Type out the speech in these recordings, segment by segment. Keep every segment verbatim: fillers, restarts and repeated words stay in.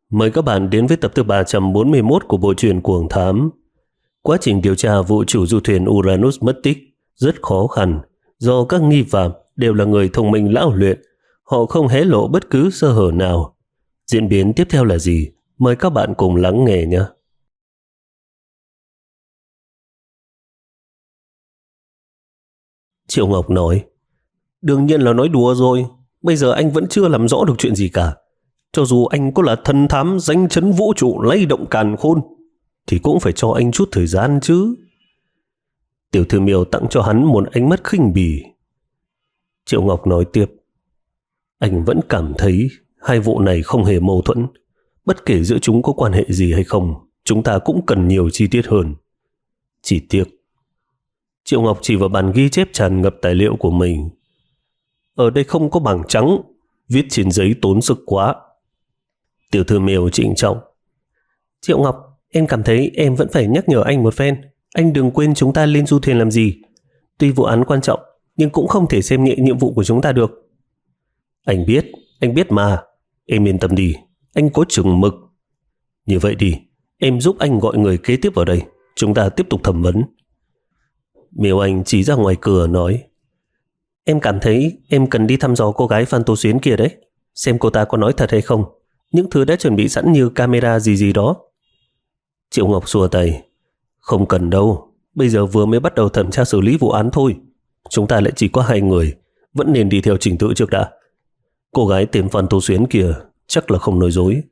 Mời các bạn đến với tập thứ ba trăm bốn mươi mốt của bộ truyện Cuồng Thám. Quá trình điều tra vụ chủ du thuyền Uranus mất tích rất khó khăn do các nghi phạm đều là người thông minh lão luyện, họ không hé lộ bất cứ sơ hở nào. Diễn biến tiếp theo là gì? Mời các bạn cùng lắng nghe nhé. Triệu Ngọc nói, đương nhiên là nói đùa rồi, bây giờ anh vẫn chưa làm rõ được chuyện gì cả. Cho dù anh có là thần thám danh chấn vũ trụ lay động càn khôn, thì cũng phải cho anh chút thời gian chứ. Tiểu Thư Miêu tặng cho hắn một ánh mắt khinh bỉ. Triệu Ngọc nói tiếp, anh vẫn cảm thấy hai vụ này không hề mâu thuẫn. Bất kể giữa chúng có quan hệ gì hay không, chúng ta cũng cần nhiều chi tiết hơn. Chỉ tiếc. Triệu Ngọc chỉ vào bàn ghi chép tràn ngập tài liệu của mình. Ở đây không có bảng trắng, viết trên giấy tốn sức quá. Tiểu Thư Miêu trịnh trọng. Triệu Ngọc, em cảm thấy em vẫn phải nhắc nhở anh một phen. Anh đừng quên chúng ta lên du thuyền làm gì. Tuy vụ án quan trọng, nhưng cũng không thể xem nhẹ nhiệm vụ của chúng ta được. Anh biết, anh biết mà. Em yên tâm đi, anh có chừng mực. Như vậy đi, em giúp anh gọi người kế tiếp vào đây. Chúng ta tiếp tục thẩm vấn. Miêu Anh chỉ ra ngoài cửa nói, em cảm thấy em cần đi thăm dò cô gái Phan Tô Xuyến kia đấy. Xem cô ta có nói thật hay không. Những thứ đã chuẩn bị sẵn như camera gì gì đó. Triệu Ngọc xua tay. Không cần đâu. Bây giờ vừa mới bắt đầu thẩm tra xử lý vụ án thôi. Chúng ta lại chỉ có hai người. Vẫn nên đi theo trình tự trước đã. Cô gái tên Phan Tô Xuyến kia chắc là không nói dối.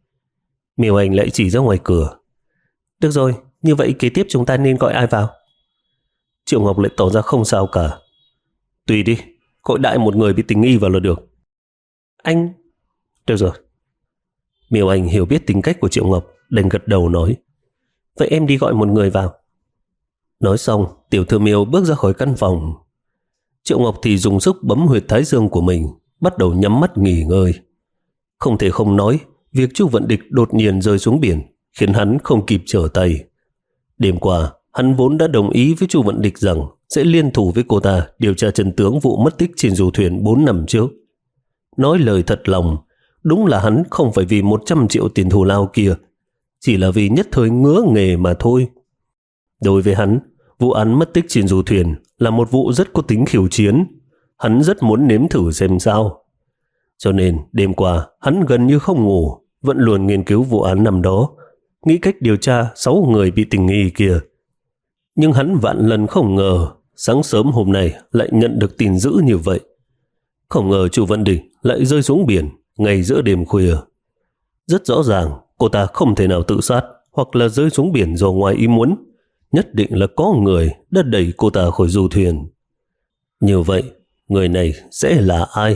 Miêu Anh lại chỉ ra ngoài cửa. Được rồi, như vậy kế tiếp chúng ta nên gọi ai vào? Triệu Ngọc lại tỏ ra không sao cả. Tùy đi, gọi đại một người bị tình nghi vào là được. Anh... Được rồi. Miêu Anh hiểu biết tính cách của Triệu Ngọc, đành gật đầu nói, vậy em đi gọi một người vào. Nói xong, Tiểu Thư Miêu bước ra khỏi căn phòng. Triệu Ngọc thì dùng sức bấm huyệt thái dương của mình, bắt đầu nhắm mắt nghỉ ngơi. Không thể không nói, việc Chu Vận Địch đột nhiên rơi xuống biển khiến hắn không kịp trở tay. Đêm qua, hắn vốn đã đồng ý với Chu Vận Địch rằng sẽ liên thủ với cô ta điều tra chân tướng vụ mất tích trên du thuyền bốn năm trước. Nói lời thật lòng, đúng là hắn không phải vì một trăm triệu tiền thù lao kia, chỉ là vì nhất thời ngứa nghề mà thôi. Đối với hắn, vụ án mất tích trên du thuyền là một vụ rất có tính khiêu chiến. Hắn rất muốn nếm thử xem sao. Cho nên đêm qua hắn gần như không ngủ, vẫn luôn nghiên cứu vụ án năm đó, nghĩ cách điều tra sáu người bị tình nghi kia. Nhưng hắn vạn lần không ngờ sáng sớm hôm nay lại nhận được tin dữ như vậy. Không ngờ Chu Vận Địch lại rơi xuống biển ngay giữa đêm khuya. Rất rõ ràng cô ta không thể nào tự sát hoặc là rơi xuống biển do ngoài ý muốn. Nhất định là có người đã đẩy cô ta khỏi du thuyền. Như vậy, người này sẽ là ai?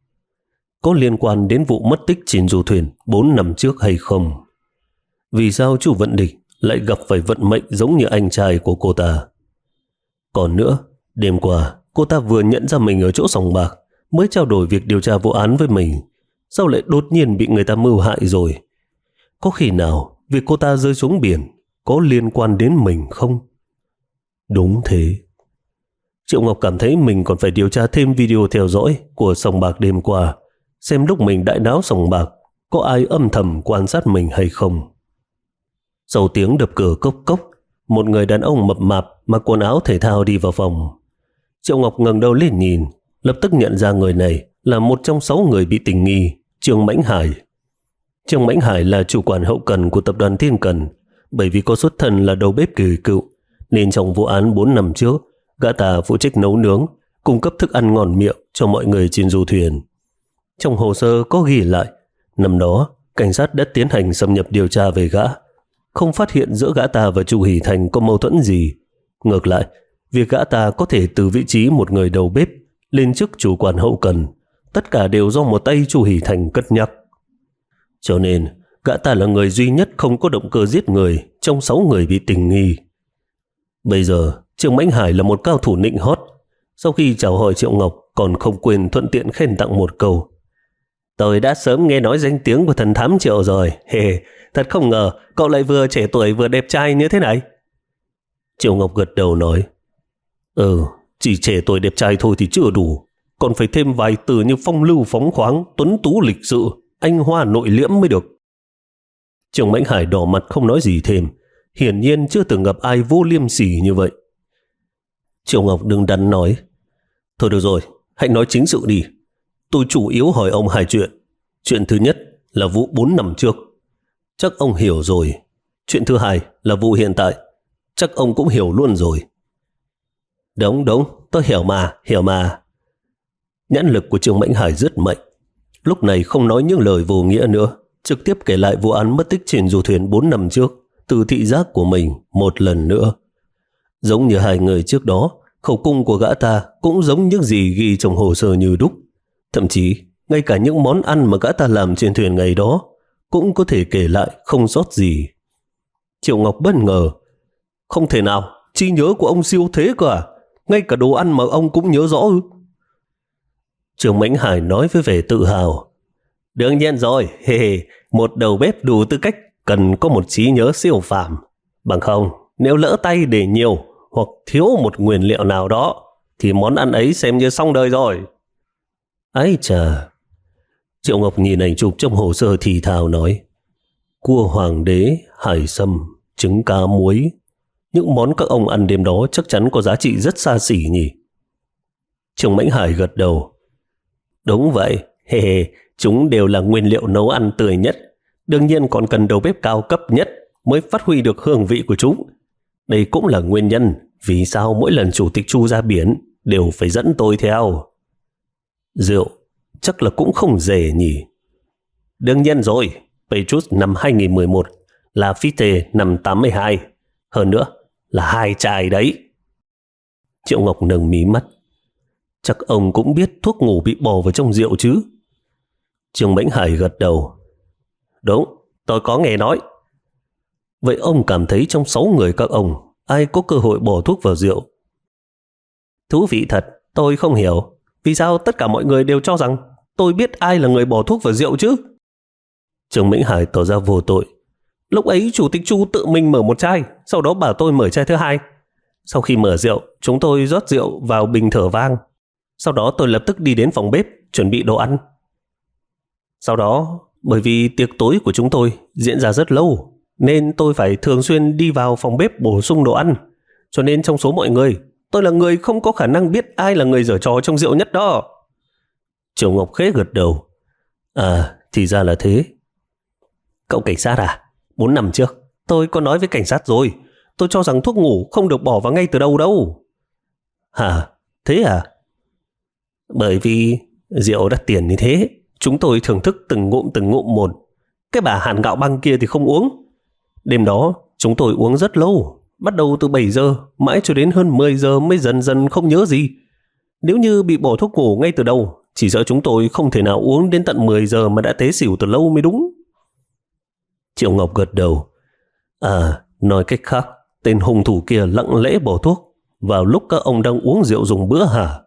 Có liên quan đến vụ mất tích trên du thuyền bốn năm trước hay không? Vì sao Chu Vận Địch lại gặp phải vận mệnh giống như anh trai của cô ta? Còn nữa, đêm qua cô ta vừa nhận ra mình ở chỗ sòng bạc, mới trao đổi việc điều tra vụ án với mình. Sao lại đột nhiên bị người ta mưu hại rồi? Có khi nào việc cô ta rơi xuống biển có liên quan đến mình không? Đúng thế. Triệu Ngọc cảm thấy mình còn phải điều tra thêm video theo dõi của sòng bạc đêm qua, xem lúc mình đại náo sòng bạc có ai âm thầm quan sát mình hay không. Sau tiếng đập cửa cốc cốc, một người đàn ông mập mạp mặc quần áo thể thao đi vào phòng. Triệu Ngọc ngẩng đầu lên nhìn, lập tức nhận ra người này là một trong sáu người bị tình nghi, Trương Mãnh Hải. Trương Mãnh Hải là chủ quản hậu cần của tập đoàn Thiên Cần, bởi vì có xuất thân là đầu bếp kỳ cựu, nên trong vụ án bốn năm trước, gã ta phụ trách nấu nướng, cung cấp thức ăn ngon miệng cho mọi người trên du thuyền. Trong hồ sơ có ghi lại, năm đó, cảnh sát đã tiến hành xâm nhập điều tra về gã, không phát hiện giữa gã ta và Chu Hỷ Thành có mâu thuẫn gì. Ngược lại, việc gã ta có thể từ vị trí một người đầu bếp lên chức chủ quản hậu cần, tất cả đều do một tay Chu Hỷ Thành cất nhắc. Cho nên, gã ta là người duy nhất không có động cơ giết người trong sáu người bị tình nghi. Bây giờ, Trương Mãnh Hải là một cao thủ nịnh hót. Sau khi chào hỏi Triệu Ngọc, còn không quên thuận tiện khen tặng một câu. Tôi đã sớm nghe nói danh tiếng của thần thám Triệu rồi. Hề, thật không ngờ cậu lại vừa trẻ tuổi vừa đẹp trai như thế này. Triệu Ngọc gật đầu nói, Ừ, chỉ trẻ tuổi đẹp trai thôi thì chưa đủ, còn phải thêm vài từ như phong lưu phóng khoáng, tuấn tú lịch sự, anh hoa nội liễm mới được. Trường Mãnh Hải đỏ mặt không nói gì thêm, hiển nhiên chưa từng gặp ai vô liêm sỉ như vậy. Triệu Ngọc đứng đắn nói, thôi được rồi, hãy nói chính sự đi. Tôi chủ yếu hỏi ông hai chuyện. Chuyện thứ nhất là vụ bốn năm trước. Chắc ông hiểu rồi. Chuyện thứ hai là vụ hiện tại. Chắc ông cũng hiểu luôn rồi. Đúng, đúng, tôi hiểu mà, hiểu mà. Nhãn lực của Trương Mãnh Hải rất mạnh. Lúc này không nói những lời vô nghĩa nữa, trực tiếp kể lại vụ án mất tích trên du thuyền bốn năm trước từ thị giác của mình một lần nữa. Giống như hai người trước đó, khẩu cung của gã ta cũng giống những gì ghi trong hồ sơ như đúc. Thậm chí, ngay cả những món ăn mà gã ta làm trên thuyền ngày đó cũng có thể kể lại không sót gì. Triệu Ngọc bất ngờ. Không thể nào, trí nhớ của ông siêu thế cơ à? Ngay cả đồ ăn mà ông cũng nhớ rõ ư? Trương Mãnh Hải nói với vẻ tự hào. Đương nhiên rồi, hề hề, một đầu bếp đủ tư cách cần có một trí nhớ siêu phàm. Bằng không, nếu lỡ tay để nhiều hoặc thiếu một nguyên liệu nào đó, thì món ăn ấy xem như xong đời rồi. Ái chà. Triệu Ngọc nhìn ảnh chụp trong hồ sơ thì thào nói, cua hoàng đế, hải sâm, trứng cá muối. Những món các ông ăn đêm đó chắc chắn có giá trị rất xa xỉ nhỉ? Trương Mãnh Hải gật đầu. Đúng vậy, hề hề, chúng đều là nguyên liệu nấu ăn tươi nhất. Đương nhiên còn cần đầu bếp cao cấp nhất mới phát huy được hương vị của chúng. Đây cũng là nguyên nhân vì sao mỗi lần Chủ tịch Chu ra biển đều phải dẫn tôi theo. Rượu chắc là cũng không rẻ nhỉ? Đương nhiên rồi, Petrus năm hai nghìn mười một, là Lafitte năm tám mươi hai. Hơn nữa là hai chai đấy. Triệu Ngọc nâng mí mắt. Chắc ông cũng biết thuốc ngủ bị bỏ vào trong rượu chứ? Trương Mãnh Hải gật đầu. Đúng, tôi có nghe nói. Vậy ông cảm thấy trong sáu người các ông, ai có cơ hội bỏ thuốc vào rượu? Thú vị thật, tôi không hiểu. Vì sao tất cả mọi người đều cho rằng tôi biết ai là người bỏ thuốc vào rượu chứ? Trương Mãnh Hải tỏ ra vô tội. Lúc ấy Chủ tịch Chu tự mình mở một chai, sau đó bảo tôi mở chai thứ hai. Sau khi mở rượu, chúng tôi rót rượu vào bình thở vang. Sau đó tôi lập tức đi đến phòng bếp chuẩn bị đồ ăn. Sau đó, bởi vì tiệc tối của chúng tôi diễn ra rất lâu, nên tôi phải thường xuyên đi vào phòng bếp bổ sung đồ ăn. Cho nên trong số mọi người, tôi là người không có khả năng biết ai là người giở trò trong rượu nhất đó. Triệu Ngọc khẽ gật đầu. À, thì ra là thế. Cậu cảnh sát à? Bốn năm trước, tôi có nói với cảnh sát rồi. Tôi cho rằng thuốc ngủ không được bỏ vào ngay từ đầu đâu. Hả? Thế à? Bởi vì rượu đắt tiền như thế, chúng tôi thưởng thức từng ngụm từng ngụm một. Cái bà Hàn Gạo Băng kia thì không uống. Đêm đó, chúng tôi uống rất lâu. Bắt đầu từ bảy giờ, mãi cho đến hơn mười giờ mới dần dần không nhớ gì. Nếu như bị bỏ thuốc ngủ ngay từ đầu, chỉ sợ chúng tôi không thể nào uống đến tận mười giờ mà đã té xỉu từ lâu mới đúng. Triệu Ngọc gật đầu. À, nói cách khác, tên hung thủ kia lặng lẽ bỏ thuốc vào lúc các ông đang uống rượu dùng bữa hả?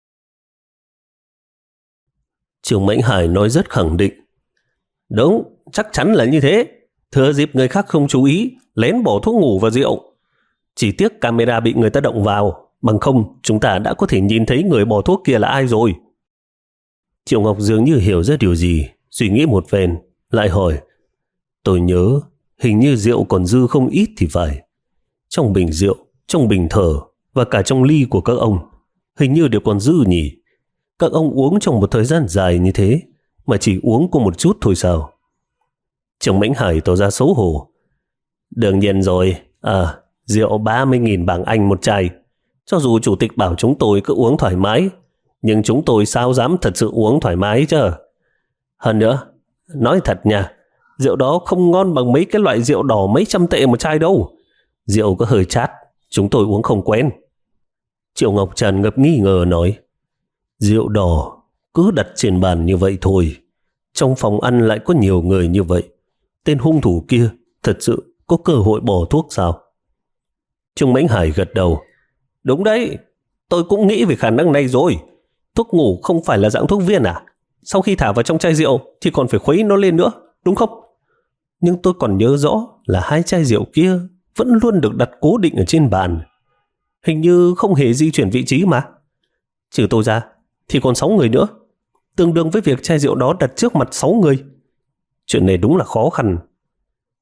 Trương Mãnh Hải nói rất khẳng định. Đúng, chắc chắn là như thế. Thừa dịp người khác không chú ý, lén bỏ thuốc ngủ vào rượu. Chỉ tiếc camera bị người ta động vào, bằng không chúng ta đã có thể nhìn thấy người bỏ thuốc kia là ai rồi. Triệu Ngọc dường như hiểu ra điều gì, suy nghĩ một phen, lại hỏi. Tôi nhớ, hình như rượu còn dư không ít thì phải. Trong bình rượu, trong bình thở và cả trong ly của các ông, hình như đều còn dư nhỉ. Các ông uống trong một thời gian dài như thế mà chỉ uống có một chút thôi sao? Trương Mãnh Hải tỏ ra xấu hổ. Đương nhiên rồi, à, rượu ba mươi nghìn bảng Anh một chai. Cho dù chủ tịch bảo chúng tôi cứ uống thoải mái, nhưng chúng tôi sao dám thật sự uống thoải mái chứ? Hơn nữa, nói thật nha, rượu đó không ngon bằng mấy cái loại rượu đỏ mấy trăm tệ một chai đâu. Rượu có hơi chát, chúng tôi uống không quen. Triệu Ngọc tràn ngập nghi ngờ nói. Rượu đỏ cứ đặt trên bàn như vậy thôi. Trong phòng ăn lại có nhiều người như vậy. Tên hung thủ kia thật sự có cơ hội bỏ thuốc sao? Trương Mãnh Hải gật đầu. Đúng đấy, tôi cũng nghĩ về khả năng này rồi. Thuốc ngủ không phải là dạng thuốc viên à? Sau khi thả vào trong chai rượu thì còn phải khuấy nó lên nữa, đúng không? Nhưng tôi còn nhớ rõ là hai chai rượu kia vẫn luôn được đặt cố định ở trên bàn. Hình như không hề di chuyển vị trí mà. Trừ tôi ra thì còn sáu người nữa, tương đương với việc chai rượu đó đặt trước mặt sáu người. Chuyện này đúng là khó khăn.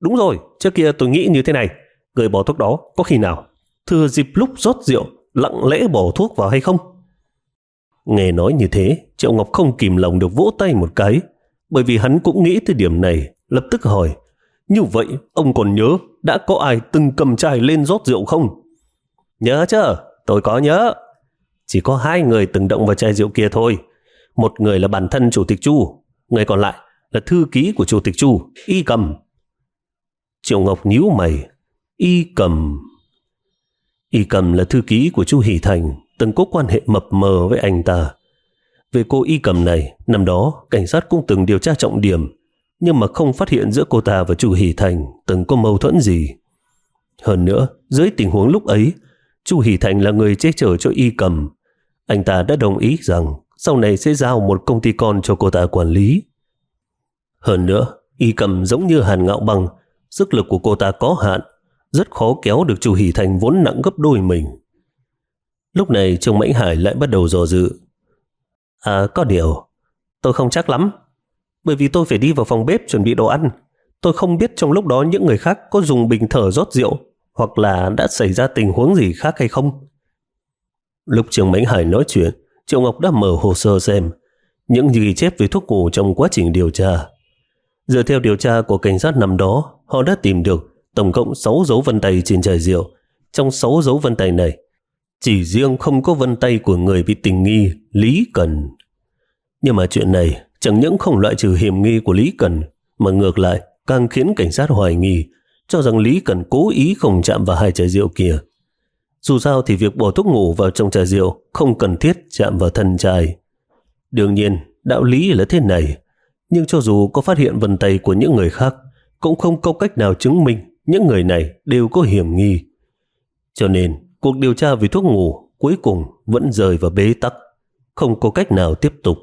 Đúng rồi, trước kia tôi nghĩ như thế này, người bỏ thuốc đó có khi nào thừa dịp lúc rót rượu lặng lẽ bỏ thuốc vào hay không? Nghe nói như thế, Triệu Ngọc không kìm lòng được vỗ tay một cái, bởi vì hắn cũng nghĩ tới điểm này, lập tức hỏi, như vậy ông còn nhớ đã có ai từng cầm chai lên rót rượu không? Nhớ chứ, tôi có nhớ. Chỉ có hai người từng động vào chai rượu kia thôi. Một người là bản thân Chủ tịch Chu, người còn lại là thư ký của Chủ tịch Chu, Y Cầm. Triệu Ngọc nhíu mày. Y Cầm. Y Cầm là thư ký của Chu Hỷ Thành, từng có quan hệ mập mờ với anh ta. Về cô Y Cầm này, năm đó cảnh sát cũng từng điều tra trọng điểm, nhưng mà không phát hiện giữa cô ta và Chu Hỷ Thành từng có mâu thuẫn gì. Hơn nữa, dưới tình huống lúc ấy, Chu Hỷ Thành là người che chở cho Y Cầm. Anh ta đã đồng ý rằng sau này sẽ giao một công ty con cho cô ta quản lý. Hơn nữa, Y Cầm giống như Hàn Ngạo Băng, sức lực của cô ta có hạn, rất khó kéo được Chu Hỷ Thành vốn nặng gấp đôi mình. Lúc này Trương Mãnh Hải lại bắt đầu dò dự. À, có điều, tôi không chắc lắm, bởi vì tôi phải đi vào phòng bếp chuẩn bị đồ ăn. Tôi không biết trong lúc đó những người khác có dùng bình thở rót rượu, hoặc là đã xảy ra tình huống gì khác hay không. Lúc Trương Mãnh Hải nói chuyện, Triệu Ngọc đã mở hồ sơ xem những ghi chép về thuốc ngủ trong quá trình điều tra. Dựa theo điều tra của cảnh sát năm đó, họ đã tìm được tổng cộng sáu dấu vân tay trên chai rượu. Trong sáu dấu vân tay này, chỉ riêng không có vân tay của người bị tình nghi Lý Cần. Nhưng mà chuyện này chẳng những không loại trừ hiểm nghi của Lý Cần, mà ngược lại càng khiến cảnh sát hoài nghi, cho rằng Lý Cần cố ý không chạm vào hai chai rượu kia. Dù sao thì việc bỏ thuốc ngủ vào trong chai rượu không cần thiết chạm vào thân chai. Đương nhiên, đạo lý là thế này, nhưng cho dù có phát hiện vân tay của những người khác, cũng không có cách nào chứng minh những người này đều có hiểm nghi. Cho nên, cuộc điều tra về thuốc ngủ cuối cùng vẫn rơi vào bế tắc, không có cách nào tiếp tục.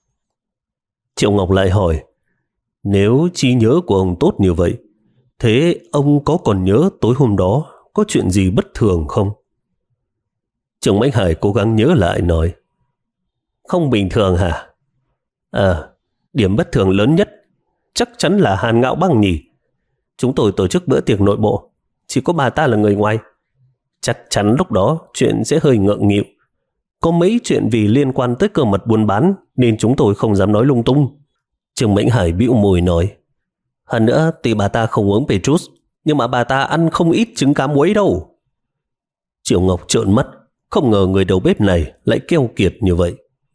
Triệu Ngọc lại hỏi, nếu trí nhớ của ông tốt như vậy, thế ông có còn nhớ tối hôm đó có chuyện gì bất thường không? Trương Mãnh Hải cố gắng nhớ lại nói, không bình thường hả? À, điểm bất thường lớn nhất chắc chắn là Hàn Ngạo Băng nhỉ. Chúng tôi tổ chức bữa tiệc nội bộ, chỉ có bà ta là người ngoài. Chắc chắn lúc đó chuyện sẽ hơi ngượng nghịu. Có mấy chuyện vì liên quan tới cơ mật buôn bán nên chúng tôi không dám nói lung tung. Trương Mãnh Hải bĩu môi nói, hơn nữa tuy bà ta không uống Petrus, nhưng mà bà ta ăn không ít trứng cá muối đâu. Triệu Ngọc trợn mắt, không ngờ người đầu bếp này lại keo kiệt như vậy.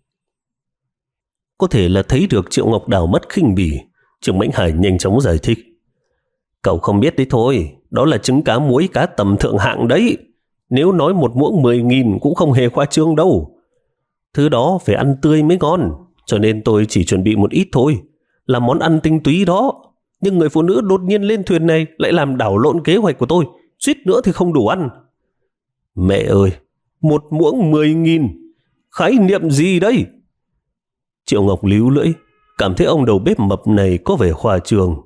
Có thể là thấy được Triệu Ngọc đảo mắt khinh bỉ, Trương Mãnh Hải nhanh chóng giải thích. Cậu không biết đấy thôi, đó là trứng cá muối cá tầm thượng hạng đấy. Nếu nói một muỗng mười nghìn cũng không hề khoa trương đâu. Thứ đó phải ăn tươi mới ngon, cho nên tôi chỉ chuẩn bị một ít thôi, là món ăn tinh túy đó. Nhưng người phụ nữ đột nhiên lên thuyền này lại làm đảo lộn kế hoạch của tôi, suýt nữa thì không đủ ăn. Mẹ ơi, một muỗng mười nghìn, khái niệm gì đây? Triệu Ngọc líu lưỡi, cảm thấy ông đầu bếp mập này có vẻ khoa trương.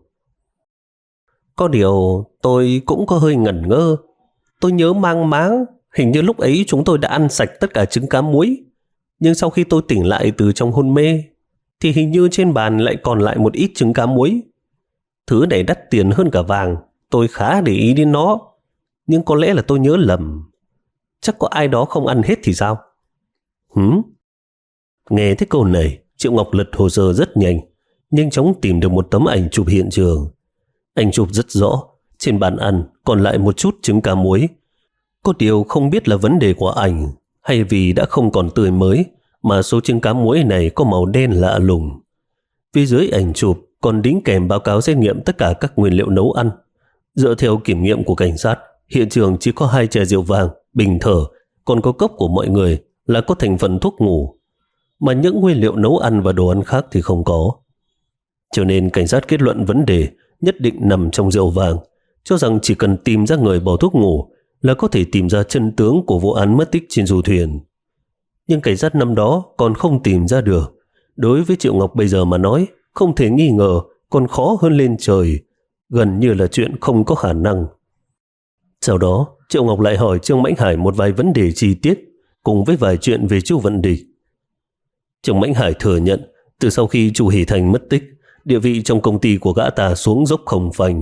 Có điều tôi cũng có hơi ngẩn ngơ. Tôi nhớ mang máng, hình như lúc ấy chúng tôi đã ăn sạch tất cả trứng cá muối. Nhưng sau khi tôi tỉnh lại từ trong hôn mê, thì hình như trên bàn lại còn lại một ít trứng cá muối. Thứ này đắt tiền hơn cả vàng, tôi khá để ý đến nó. Nhưng có lẽ là tôi nhớ lầm. Chắc có ai đó không ăn hết thì sao? Hửm? Nghe thấy câu này, Triệu Ngọc lật hồ sơ rất nhanh, nhanh chóng tìm được một tấm ảnh chụp hiện trường. Ảnh chụp rất rõ, trên bàn ăn còn lại một chút trứng cá muối. Có điều không biết là vấn đề của ảnh hay vì đã không còn tươi mới mà số trứng cá muối này có màu đen lạ lùng. Phía dưới ảnh chụp còn đính kèm báo cáo xét nghiệm tất cả các nguyên liệu nấu ăn. Dựa theo kiểm nghiệm của cảnh sát, hiện trường chỉ có hai chai rượu vàng, bình thở, còn có cốc của mọi người là có thành phần thuốc ngủ, mà những nguyên liệu nấu ăn và đồ ăn khác thì không có. Cho nên cảnh sát kết luận vấn đề nhất định nằm trong rượu vàng, cho rằng chỉ cần tìm ra người bỏ thuốc ngủ là có thể tìm ra chân tướng của vụ án mất tích trên du thuyền. Nhưng cảnh sát năm đó còn không tìm ra được. Đối với Triệu Ngọc bây giờ mà nói, không thể nghi ngờ còn khó hơn lên trời, gần như là chuyện không có khả năng. Sau đó, Triệu Ngọc lại hỏi Trương Mãnh Hải một vài vấn đề chi tiết, cùng với vài chuyện về Chu Vận Địch. Trương Mãnh Hải thừa nhận, từ sau khi Chu Hỷ Thành mất tích, địa vị trong công ty của gã ta xuống dốc không phanh.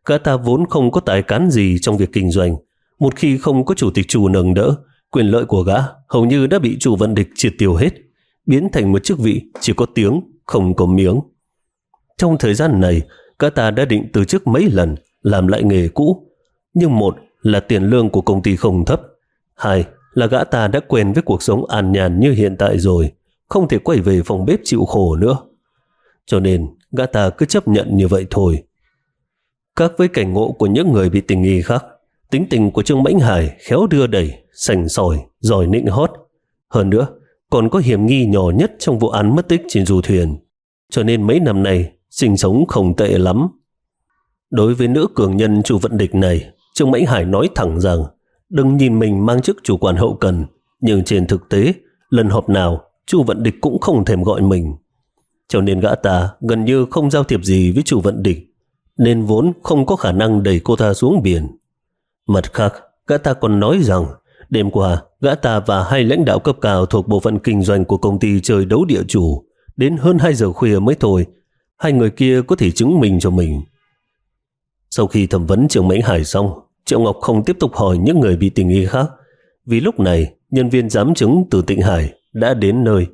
Gã ta vốn không có tài cán gì trong việc kinh doanh. Một khi không có chủ tịch Chu nâng đỡ, quyền lợi của gã hầu như đã bị Chu Vận Địch triệt tiêu hết, biến thành một chức vị chỉ có tiếng, không có miếng. Trong thời gian này, gã ta đã định từ chức mấy lần, làm lại nghề cũ. Nhưng một là tiền lương của công ty không thấp, hai là gã ta đã quen với cuộc sống an nhàn như hiện tại rồi, không thể quay về phòng bếp chịu khổ nữa. Cho nên gã ta cứ chấp nhận như vậy thôi. Khác với cảnh ngộ của những người bị tình nghi khác, tính tình của Trương Mãnh Hải khéo đưa đẩy, sành sỏi, giỏi nịnh hót. Hơn nữa, còn có hiểm nghi nhỏ nhất trong vụ án mất tích trên du thuyền. Cho nên mấy năm nay, sinh sống không tệ lắm. Đối với nữ cường nhân Chu Vận Địch này, Trương Mãnh Hải nói thẳng rằng đừng nhìn mình mang chức chủ quản hậu cần, nhưng trên thực tế, lần họp nào Chu Vận Địch cũng không thèm gọi mình. Cho nên gã ta gần như không giao thiệp gì với Chu Vận Địch, nên vốn không có khả năng đẩy cô ta xuống biển. Mặt khác, gã ta còn nói rằng đêm qua gã ta và hai lãnh đạo cấp cao thuộc bộ phận kinh doanh của công ty chơi đấu địa chủ đến hơn hai giờ khuya mới thôi. Hai người kia có thể chứng minh cho mình. Sau khi thẩm vấn Trương Mãnh Hải xong, Triệu Ngọc không tiếp tục hỏi những người bị tình nghi khác, vì lúc này nhân viên giám chứng từ Tịnh Hải đã đến nơi.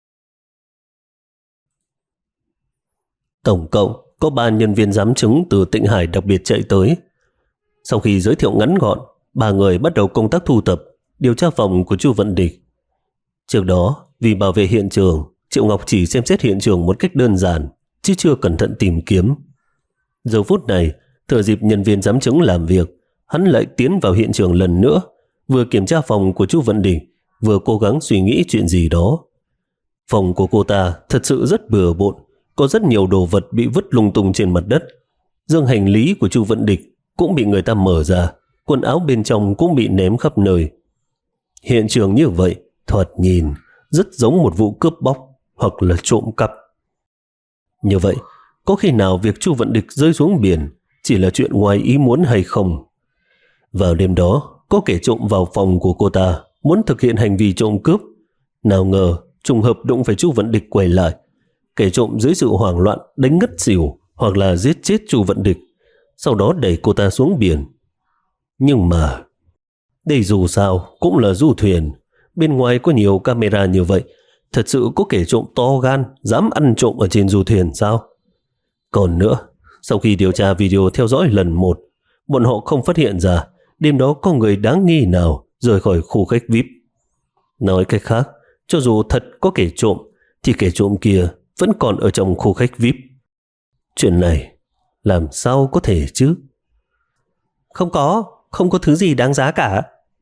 Tổng cộng có ba nhân viên giám chứng từ Tịnh Hải đặc biệt chạy tới. Sau khi giới thiệu ngắn gọn, ba người bắt đầu công tác thu thập, điều tra phòng của Chu Vận Địch. Trước đó, vì bảo vệ hiện trường, Triệu Ngọc chỉ xem xét hiện trường một cách đơn giản, chứ chưa cẩn thận tìm kiếm. Giờ phút này, thừa dịp nhân viên giám chứng làm việc, hắn lại tiến vào hiện trường lần nữa, vừa kiểm tra phòng của Chu Vận Địch, vừa cố gắng suy nghĩ chuyện gì đó. Phòng của cô ta thật sự rất bừa bộn, có rất nhiều đồ vật bị vứt lung tung trên mặt đất. Dương hành lý của Chu Vận Địch cũng bị người ta mở ra, quần áo bên trong cũng bị ném khắp nơi. Hiện trường như vậy, thoạt nhìn rất giống một vụ cướp bóc hoặc là trộm cắp. Như vậy, có khi nào việc Chu Vận Địch rơi xuống biển chỉ là chuyện ngoài ý muốn hay không? Vào đêm đó, có kẻ trộm vào phòng của cô ta, muốn thực hiện hành vi trộm cướp. Nào ngờ, trùng hợp đụng phải Chu Vận Địch quay lại. Kẻ trộm dưới sự hoảng loạn đánh ngất xỉu hoặc là giết chết Chu Vận Địch, sau đó đẩy cô ta xuống biển. Nhưng mà, đây dù sao cũng là du thuyền, bên ngoài có nhiều camera như vậy, thật sự có kẻ trộm to gan dám ăn trộm ở trên du thuyền sao? Còn nữa, sau khi điều tra video theo dõi lần một, bọn họ không phát hiện ra đêm đó có người đáng nghi nào rời khỏi khu khách vi ai pi. Nói cách khác, cho dù thật có kẻ trộm, thì kẻ trộm kia vẫn còn ở trong khu khách vi ai pi. Chuyện này làm sao có thể chứ? Không có, không có thứ gì đáng giá cả.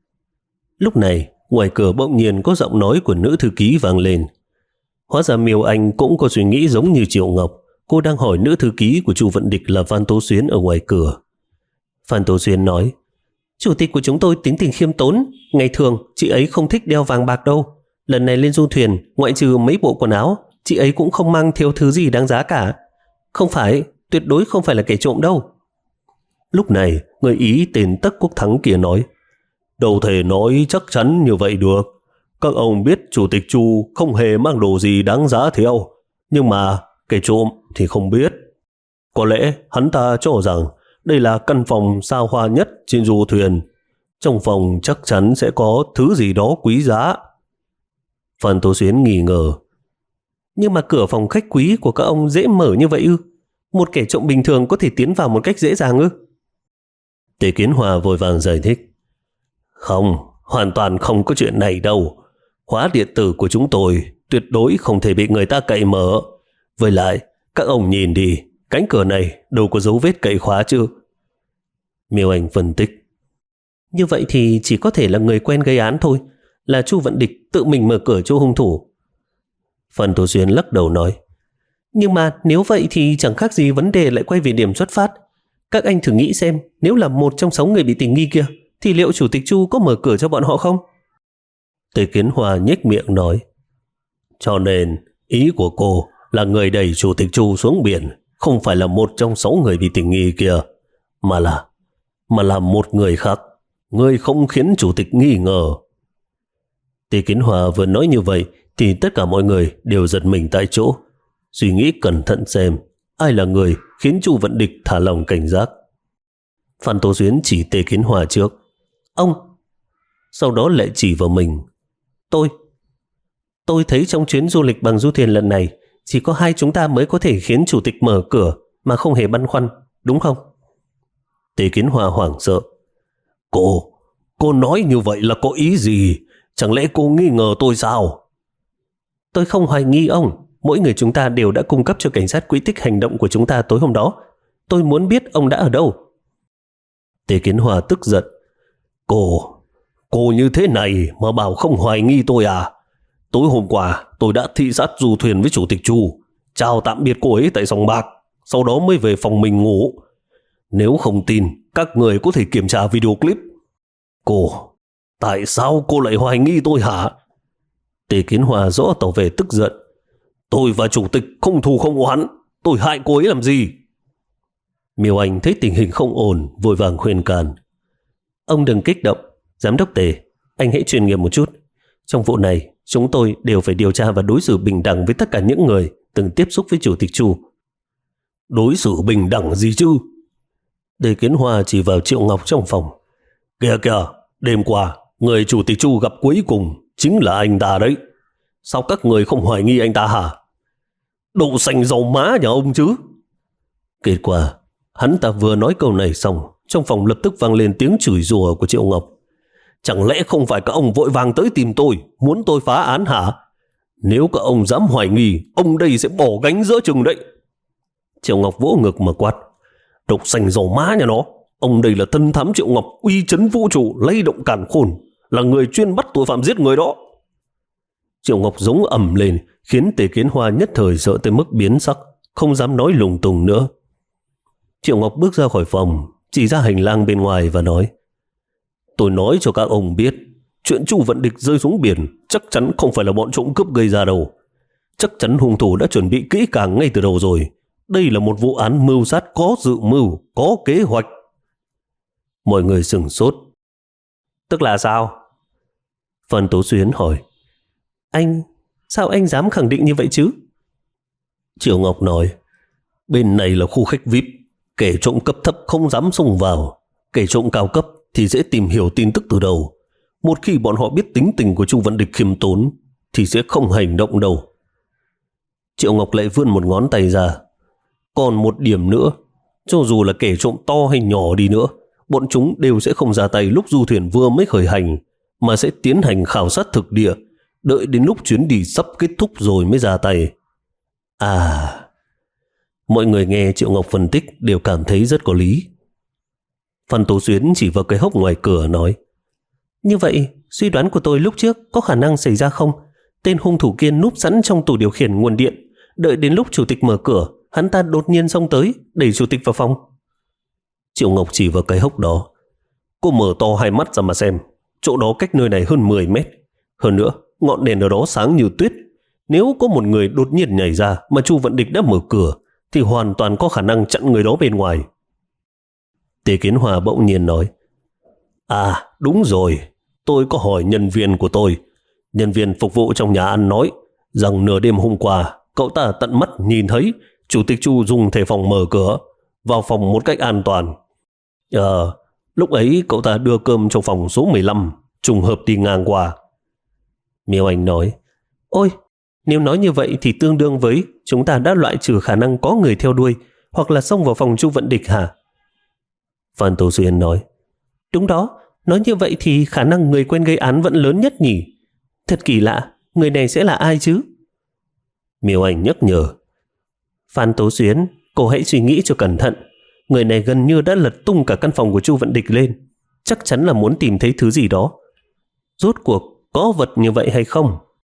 Lúc này, ngoài cửa bỗng nhiên có giọng nói của nữ thư ký vang lên. Hóa ra Miêu Anh cũng có suy nghĩ giống như Triệu Ngọc. Cô đang hỏi nữ thư ký của Chu Vận Địch là Phan Tố Xuyến ở ngoài cửa. Phan Tố Xuyến nói, chủ tịch của chúng tôi tính tình khiêm tốn, ngày thường chị ấy không thích đeo vàng bạc đâu. Lần này lên du thuyền, ngoại trừ mấy bộ quần áo, chị ấy cũng không mang theo thứ gì đáng giá cả. Không phải, tuyệt đối không phải là kẻ trộm đâu. Lúc này, người Ý tên Tất Quốc Thắng kia nói, đâu thể nói chắc chắn như vậy được. Các ông biết chủ tịch Chu không hề mang đồ gì đáng giá theo, nhưng mà kẻ trộm thì không biết. Có lẽ hắn ta cho rằng đây là căn phòng xa hoa nhất trên du thuyền. Trong phòng chắc chắn sẽ có thứ gì đó quý giá. Phan Tố Xuyến nghi ngờ. Nhưng mà cửa phòng khách quý của các ông dễ mở như vậy ư? Một kẻ trộm bình thường có thể tiến vào một cách dễ dàng ư? Tề Kiến Hòa vội vàng giải thích. Không, hoàn toàn không có chuyện này đâu. Khóa điện tử của chúng tôi tuyệt đối không thể bị người ta cậy mở. Với lại, các ông nhìn đi, cánh cửa này đâu có dấu vết cậy khóa chứ. Miêu Anh phân tích. Như vậy thì chỉ có thể là người quen gây án thôi, là Chu Vận Địch tự mình mở cửa cho hung thủ. Phan Tố Xuyến lắc đầu nói. Nhưng mà nếu vậy thì chẳng khác gì vấn đề lại quay về điểm xuất phát. Các anh thử nghĩ xem, nếu là một trong sáu người bị tình nghi kia, thì liệu chủ tịch Chu có mở cửa cho bọn họ không? Tề Kiến Hòa nhếch miệng nói. Cho nên, ý của cô là người đẩy chủ tịch Chu xuống biển không phải là một trong sáu người bị tình nghi kia, mà là mà là một người khác, người không khiến chủ tịch nghi ngờ. Tề Kiến Hòa vừa nói như vậy thì tất cả mọi người đều giật mình tại chỗ, suy nghĩ cẩn thận xem ai là người khiến Chu Vận Địch thả lòng cảnh giác. Phan Tố Xuyến chỉ Tề Kiến Hòa trước. Ông. Sau đó lại chỉ vào mình. Tôi. Tôi thấy trong chuyến du lịch bằng du thuyền lần này chỉ có hai chúng ta mới có thể khiến chủ tịch mở cửa mà không hề băn khoăn, đúng không? Tề Kiến Hòa hoảng sợ. Cô, cô nói như vậy là có ý gì? Chẳng lẽ cô nghi ngờ tôi sao? Tôi không hoài nghi ông. Mỗi người chúng ta đều đã cung cấp cho cảnh sát quỹ tích hành động của chúng ta tối hôm đó. Tôi muốn biết ông đã ở đâu. Tề Kiến Hòa tức giận. Cô, cô như thế này mà bảo không hoài nghi tôi à? Tối hôm qua tôi đã thị sát du thuyền với chủ tịch Chu, chào tạm biệt cô ấy tại sòng bạc, sau đó mới về phòng mình ngủ. Nếu không tin, các người có thể kiểm tra video clip. Cô, tại sao cô lại hoài nghi tôi hả? Tề Kiến Hòa rõ tỏ vẻ tức giận. Tôi và chủ tịch không thù không oán, tôi hại cô ấy làm gì? Miêu Anh thấy tình hình không ổn, vội vàng khuyên can. Ông đừng kích động, giám đốc Tề, anh hãy chuyên nghiệp một chút. Trong vụ này, chúng tôi đều phải điều tra và đối xử bình đẳng với tất cả những người từng tiếp xúc với chủ tịch Chu. Đối xử bình đẳng gì chứ? Tề Kiến Hòa chỉ vào Triệu Ngọc trong phòng. Kìa kìa, đêm qua, người chủ tịch Chu gặp cuối cùng chính là anh ta đấy. Sao các người không hoài nghi anh ta hả? Đậu xanh dầu má nhà ông chứ? Kết quả, hắn ta vừa nói câu này xong, trong phòng lập tức vang lên tiếng chửi rủa của Triệu Ngọc. Chẳng lẽ không phải các ông vội vàng tới tìm tôi, muốn tôi phá án hả? Nếu các ông dám hoài nghi, ông đây sẽ bỏ gánh giữa chừng đấy. Triệu Ngọc vỗ ngực mà quát. Độc xanh dầu má nhà nó. Ông đây là thân thám Triệu Ngọc, uy chấn vũ trụ, lay động càn khôn, là người chuyên bắt tội phạm giết người đó. Triệu Ngọc giống ầm lên, khiến Tề Kiến Hòa nhất thời sợ tới mức biến sắc, không dám nói lùng tùng nữa. Triệu Ngọc bước ra khỏi phòng, chỉ ra hành lang bên ngoài và nói. Tôi nói cho các ông biết, chuyện Chu Vận Địch rơi xuống biển chắc chắn không phải là bọn trộm cướp gây ra đâu. Chắc chắn hung thủ đã chuẩn bị kỹ càng ngay từ đầu rồi. Đây là một vụ án mưu sát có dự mưu, có kế hoạch. Mọi người sửng sốt. Tức là sao? Phan Tố Xuyến hỏi. Anh, sao anh dám khẳng định như vậy chứ? Triệu Ngọc nói. Bên này là khu khách vi ai pi, kẻ trộm cấp thấp không dám xông vào. Kẻ trộm cao cấp thì dễ tìm hiểu tin tức từ đầu. Một khi bọn họ biết tính tình của Chu Vận Địch khiêm tốn thì sẽ không hành động đâu. Triệu Ngọc lại vươn một ngón tay ra. Còn một điểm nữa, cho dù là kẻ trộm to hay nhỏ đi nữa, bọn chúng đều sẽ không ra tay lúc du thuyền vừa mới khởi hành, mà sẽ tiến hành khảo sát thực địa, đợi đến lúc chuyến đi sắp kết thúc rồi mới ra tay. À, mọi người nghe Triệu Ngọc phân tích đều cảm thấy rất có lý. Phan Tố Xuyến chỉ vào cái hốc ngoài cửa nói. Như vậy, suy đoán của tôi lúc trước có khả năng xảy ra không? Tên hung thủ kia núp sẵn trong tủ điều khiển nguồn điện, đợi đến lúc chủ tịch mở cửa, hắn ta đột nhiên xông tới, đẩy chủ tịch vào phòng. Triệu Ngọc chỉ vào cái hốc đó. Cô mở to hai mắt ra mà xem, chỗ đó cách nơi này hơn mười mét. Hơn nữa, ngọn đèn ở đó sáng như tuyết. Nếu có một người đột nhiên nhảy ra mà Chu Vận Địch đã mở cửa, thì hoàn toàn có khả năng chặn người đó bên ngoài. Tề Kiến Hòa bỗng nhiên nói. À, đúng rồi, tôi có hỏi nhân viên của tôi. Nhân viên phục vụ trong nhà ăn nói rằng nửa đêm hôm qua, cậu ta tận mắt nhìn thấy chủ tịch Chu dùng thẻ phòng mở cửa, vào phòng một cách an toàn. Ờ, lúc ấy cậu ta đưa cơm cho phòng số mười lăm, trùng hợp đi ngang qua. Miêu Anh nói. Ôi, nếu nói như vậy thì tương đương với chúng ta đã loại trừ khả năng có người theo đuôi hoặc là xông vào phòng Chu Vận Địch hả? Phan Tố Xuyên nói. Đúng đó, nói như vậy thì khả năng người quen gây án vẫn lớn nhất nhỉ? Thật kỳ lạ, người này sẽ là ai chứ? Miêu Anh nhắc nhở. Phan Tố Xuyến, cô hãy suy nghĩ cho cẩn thận. Người này gần như đã lật tung cả căn phòng của Chu Vận Địch lên. Chắc chắn là muốn tìm thấy thứ gì đó. Rốt cuộc có vật như vậy hay không?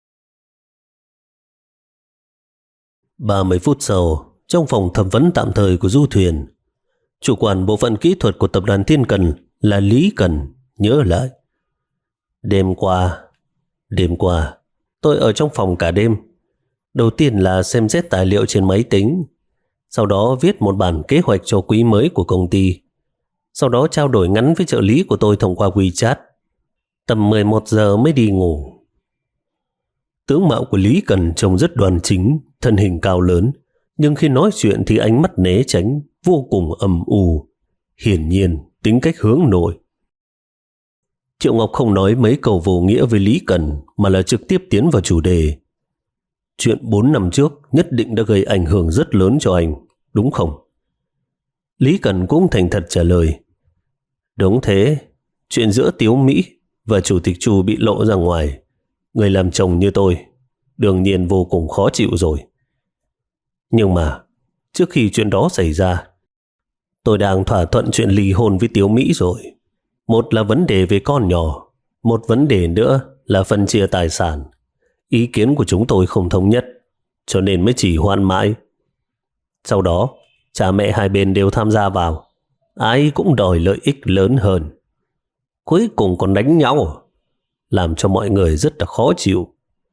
ba mươi phút sau, trong phòng thẩm vấn tạm thời của du thuyền, chủ quản bộ phận kỹ thuật của tập đoàn Thiên Cần là Lý Cần nhớ lại. Đêm qua, đêm qua, tôi ở trong phòng cả đêm. Đầu tiên là xem xét tài liệu trên máy tính, sau đó viết một bản kế hoạch cho quý mới của công ty, sau đó trao đổi ngắn với trợ lý của tôi thông qua WeChat. Tầm mười một giờ mới đi ngủ. Tướng mạo của Lý Cần trông rất đoan chính, thân hình cao lớn, nhưng khi nói chuyện thì ánh mắt né tránh, vô cùng âm u. Hiển nhiên, tính cách hướng nội. Triệu Ngọc không nói mấy câu vô nghĩa với Lý Cần mà là trực tiếp tiến vào chủ đề. Chuyện bốn năm trước nhất định đã gây ảnh hưởng rất lớn cho anh, đúng không? Lý Cần cũng thành thật trả lời. Đúng thế, chuyện giữa Tiếu Mỹ và Chủ tịch Chu bị lộ ra ngoài. Người làm chồng như tôi đương nhiên vô cùng khó chịu rồi. Nhưng mà trước khi chuyện đó xảy ra, tôi đang thỏa thuận chuyện ly hôn với Tiếu Mỹ rồi. Một là vấn đề về con nhỏ, một vấn đề nữa là phân chia tài sản. Ý kiến của chúng tôi không thống nhất, cho nên mới chỉ hoãn mãi. Sau đó, cha mẹ hai bên đều tham gia vào. Ai cũng đòi lợi ích lớn hơn. Cuối cùng còn đánh nhau, làm cho mọi người rất là khó chịu.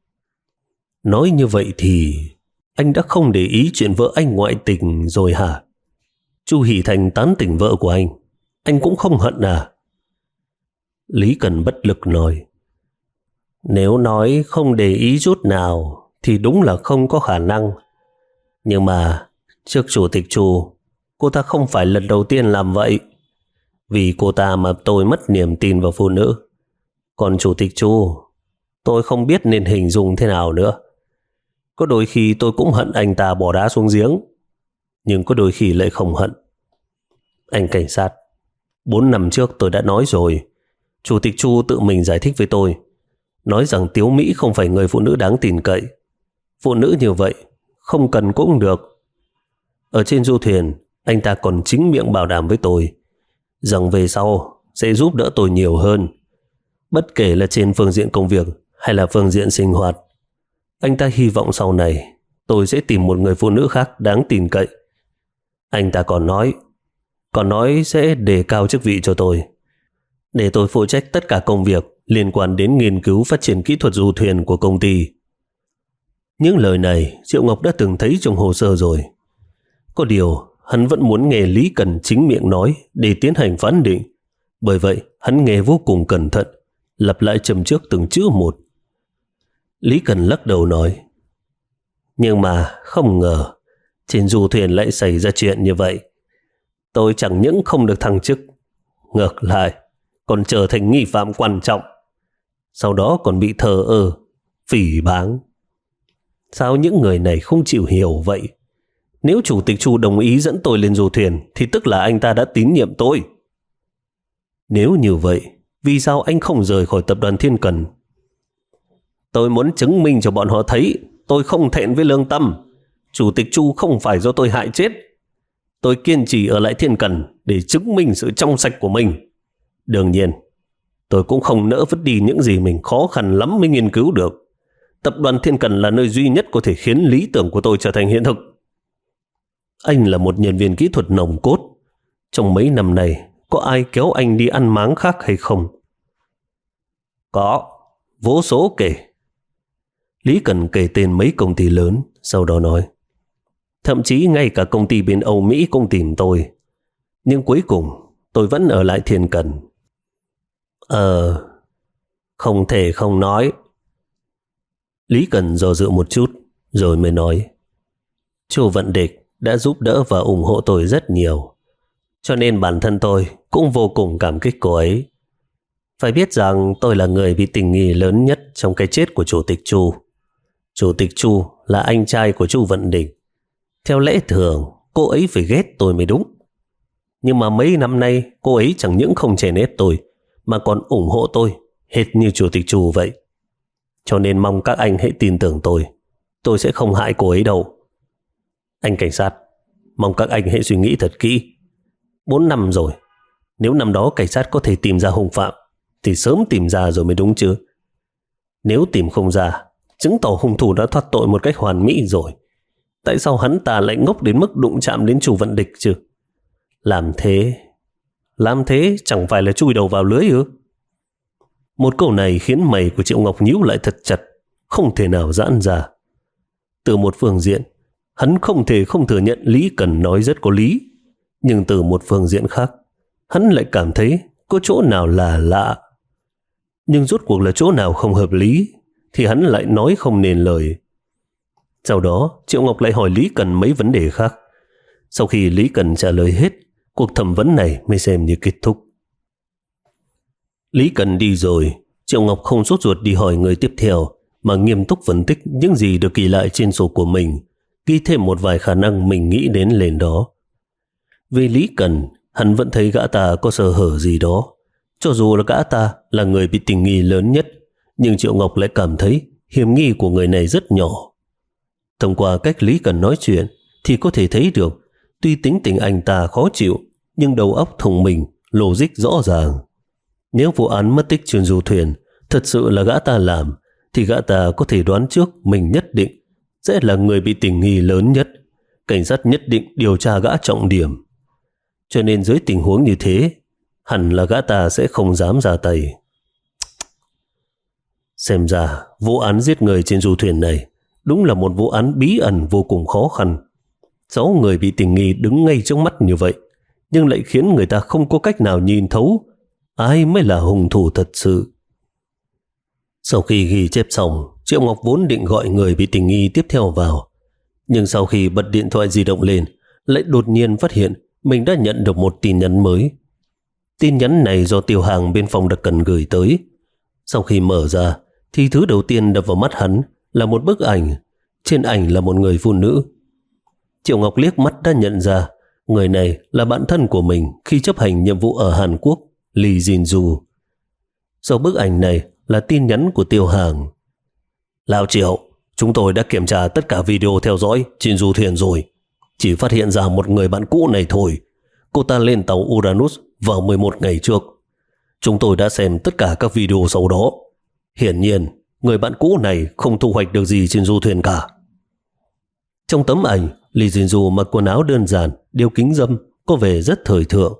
Nói như vậy thì anh đã không để ý chuyện vợ anh ngoại tình rồi hả? Chu Hỷ Thành tán tỉnh vợ của anh, anh cũng không hận à? Lý Cần bất lực nói. Nếu nói không để ý chút nào thì đúng là không có khả năng. Nhưng mà trước Chủ tịch Chu, cô ta không phải lần đầu tiên làm vậy. Vì cô ta mà tôi mất niềm tin vào phụ nữ. Còn Chủ tịch Chu, tôi không biết nên hình dung thế nào nữa. Có đôi khi tôi cũng hận anh ta bỏ đá xuống giếng, nhưng có đôi khi lại không hận. Anh cảnh sát, bốn năm trước tôi đã nói rồi. Chủ tịch Chu tự mình giải thích với tôi, nói rằng Tiếu Mỹ không phải người phụ nữ đáng tin cậy. Phụ nữ như vậy không cần cũng được. Ở trên du thuyền, anh ta còn chính miệng bảo đảm với tôi rằng về sau sẽ giúp đỡ tôi nhiều hơn, bất kể là trên phương diện công việc hay là phương diện sinh hoạt. Anh ta hy vọng sau này tôi sẽ tìm một người phụ nữ khác đáng tin cậy. Anh ta còn nói còn nói sẽ đề cao chức vị cho tôi, để tôi phụ trách tất cả công việc liên quan đến nghiên cứu phát triển kỹ thuật du thuyền của công ty. Những lời này Triệu Ngọc đã từng thấy trong hồ sơ rồi. Có điều hắn vẫn muốn nghe Lý Cần chính miệng nói để tiến hành phán định. Bởi vậy hắn nghe vô cùng cẩn thận, lặp lại châm trước từng chữ một. Lý Cần lắc đầu nói, nhưng mà không ngờ trên du thuyền lại xảy ra chuyện như vậy. Tôi chẳng những không được thăng chức, ngược lại còn trở thành nghi phạm quan trọng, sau đó còn bị thờ ơ, phỉ báng. Sao những người này không chịu hiểu vậy? Nếu Chủ tịch Chu đồng ý dẫn tôi lên du thuyền thì tức là anh ta đã tín nhiệm tôi. Nếu như vậy, vì sao anh không rời khỏi tập đoàn Thiên Cần? Tôi muốn chứng minh cho bọn họ thấy tôi không thẹn với lương tâm. Chủ tịch Chu không phải do tôi hại chết. Tôi kiên trì ở lại Thiên Cần để chứng minh sự trong sạch của mình. Đương nhiên, tôi cũng không nỡ vứt đi những gì mình khó khăn lắm mới nghiên cứu được. Tập đoàn Thiên Cần là nơi duy nhất có thể khiến lý tưởng của tôi trở thành hiện thực. Anh là một nhân viên kỹ thuật nòng cốt. Trong mấy năm này, có ai kéo anh đi ăn máng khác hay không? Có, vô số kể. Lý Cần kể tên mấy công ty lớn, sau đó nói, thậm chí ngay cả công ty bên Âu Mỹ cũng tìm tôi. Nhưng cuối cùng tôi vẫn ở lại Thiên Cần. Ờ, không thể không nói. Lý Cần do dự một chút rồi mới nói, Chu Vận Địch đã giúp đỡ và ủng hộ tôi rất nhiều, cho nên bản thân tôi cũng vô cùng cảm kích cô ấy. Phải biết rằng tôi là người bị tình nghi lớn nhất trong cái chết của Chủ tịch Chu. Chủ tịch Chu là anh trai của Chu Vận Địch. Theo lẽ thường, cô ấy phải ghét tôi mới đúng. Nhưng mà mấy năm nay, cô ấy chẳng những không chèn ép tôi, mà còn ủng hộ tôi, hệt như Chủ tịch Chu vậy. Cho nên mong các anh hãy tin tưởng tôi. Tôi sẽ không hại cô ấy đâu. Anh cảnh sát, mong các anh hãy suy nghĩ thật kỹ. Bốn năm rồi, nếu năm đó cảnh sát có thể tìm ra hung phạm, thì sớm tìm ra rồi mới đúng chứ. Nếu tìm không ra, chứng tỏ hung thủ đã thoát tội một cách hoàn mỹ rồi. Tại sao hắn ta lại ngốc đến mức đụng chạm đến Chu Vận Địch chứ? Làm thế, làm thế chẳng phải là chui đầu vào lưới ư? Một câu này khiến mày của Triệu Ngọc nhíu lại thật chặt, không thể nào giãn ra. Từ một phương diện, hắn không thể không thừa nhận Lý Cần nói rất có lý. Nhưng từ một phương diện khác, hắn lại cảm thấy có chỗ nào là lạ. Nhưng rốt cuộc là chỗ nào không hợp lý thì hắn lại nói không nên lời. Sau đó Triệu Ngọc lại hỏi Lý Cần mấy vấn đề khác. Sau khi Lý Cần trả lời hết cuộc thẩm vấn này mới xem như kết thúc. Lý Cần đi rồi, Triệu Ngọc không sốt ruột đi hỏi người tiếp theo, mà nghiêm túc phân tích những gì được ghi lại trên sổ của mình, ghi thêm một vài khả năng mình nghĩ đến lên đó. Vì Lý Cần, hắn vẫn thấy gã ta có sơ hở gì đó. Cho dù là gã ta là người bị tình nghi lớn nhất, nhưng Triệu Ngọc lại cảm thấy hiểm nghi của người này rất nhỏ. Thông qua cách Lý Cần nói chuyện thì có thể thấy được, tuy tính tình anh ta khó chịu, nhưng đầu óc thông minh, logic rõ ràng. Nếu vụ án mất tích trên du thuyền thật sự là gã ta làm, thì gã ta có thể đoán trước mình nhất định sẽ là người bị tình nghi lớn nhất. Cảnh sát nhất định điều tra gã trọng điểm. Cho nên dưới tình huống như thế, hẳn là gã ta sẽ không dám ra tay. Xem ra vụ án giết người trên du thuyền này đúng là một vụ án bí ẩn vô cùng khó khăn. Sáu người bị tình nghi đứng ngay trước mắt như vậy, nhưng lại khiến người ta không có cách nào nhìn thấu ai mới là hung thủ thật sự. Sau khi ghi chép xong, Triệu Ngọc vốn định gọi người bị tình nghi tiếp theo vào, nhưng sau khi bật điện thoại di động lên, lại đột nhiên phát hiện mình đã nhận được một tin nhắn mới. Tin nhắn này do Tiêu Hàng bên phòng đặc cần gửi tới. Sau khi mở ra, thì thứ đầu tiên đập vào mắt hắn là một bức ảnh. Trên ảnh là một người phụ nữ. Triệu Ngọc liếc mắt đã nhận ra người này là bạn thân của mình khi chấp hành nhiệm vụ ở Hàn Quốc, Lee Jin-ju. Sau bức ảnh này là tin nhắn của Tiêu Hàng. Lão Triệu, chúng tôi đã kiểm tra tất cả video theo dõi trên du thuyền rồi. Chỉ phát hiện ra một người bạn cũ này thôi. Cô ta lên tàu Uranus vào mười một ngày trước. Chúng tôi đã xem tất cả các video sau đó. Hiển nhiên, người bạn cũ này không thu hoạch được gì trên du thuyền cả. Trong tấm ảnh, Lee Jin-ju mặc quần áo đơn giản, đeo kính râm, có vẻ rất thời thượng.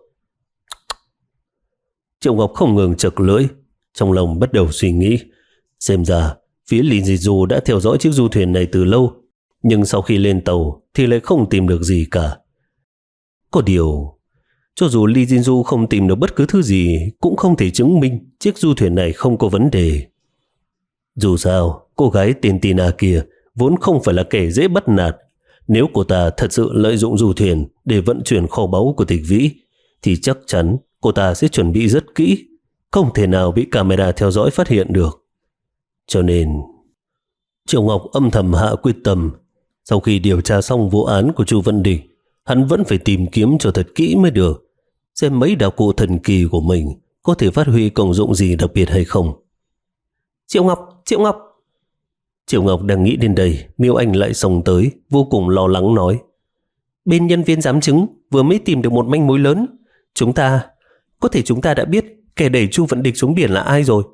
Triệu Ngọc không ngừng chật lưỡi, trong lòng bắt đầu suy nghĩ. Xem ra, phía Lee Jin-ju đã theo dõi chiếc du thuyền này từ lâu, nhưng sau khi lên tàu thì lại không tìm được gì cả. Có điều, cho dù Lee Jin-ju không tìm được bất cứ thứ gì, cũng không thể chứng minh chiếc du thuyền này không có vấn đề. Dù sao, cô gái tên Tina kia vốn không phải là kẻ dễ bắt nạt. Nếu cô ta thật sự lợi dụng du thuyền để vận chuyển kho báu của Tịch Vĩ, thì chắc chắn cô ta sẽ chuẩn bị rất kỹ, không thể nào bị camera theo dõi phát hiện được. Cho nên, Triệu Ngọc âm thầm hạ quyết tâm, sau khi điều tra xong vụ án của Chu Văn Đình, hắn vẫn phải tìm kiếm cho thật kỹ mới được, xem mấy đạo cụ thần kỳ của mình có thể phát huy công dụng gì đặc biệt hay không. Triệu Ngọc, Triệu Ngọc. Triệu Ngọc đang nghĩ đến đây, Miêu Anh lại xông tới, vô cùng lo lắng nói. Bên nhân viên giám chứng vừa mới tìm được một manh mối lớn. Chúng ta, có thể chúng ta đã biết kẻ đẩy Chu Vận Địch xuống biển là ai rồi.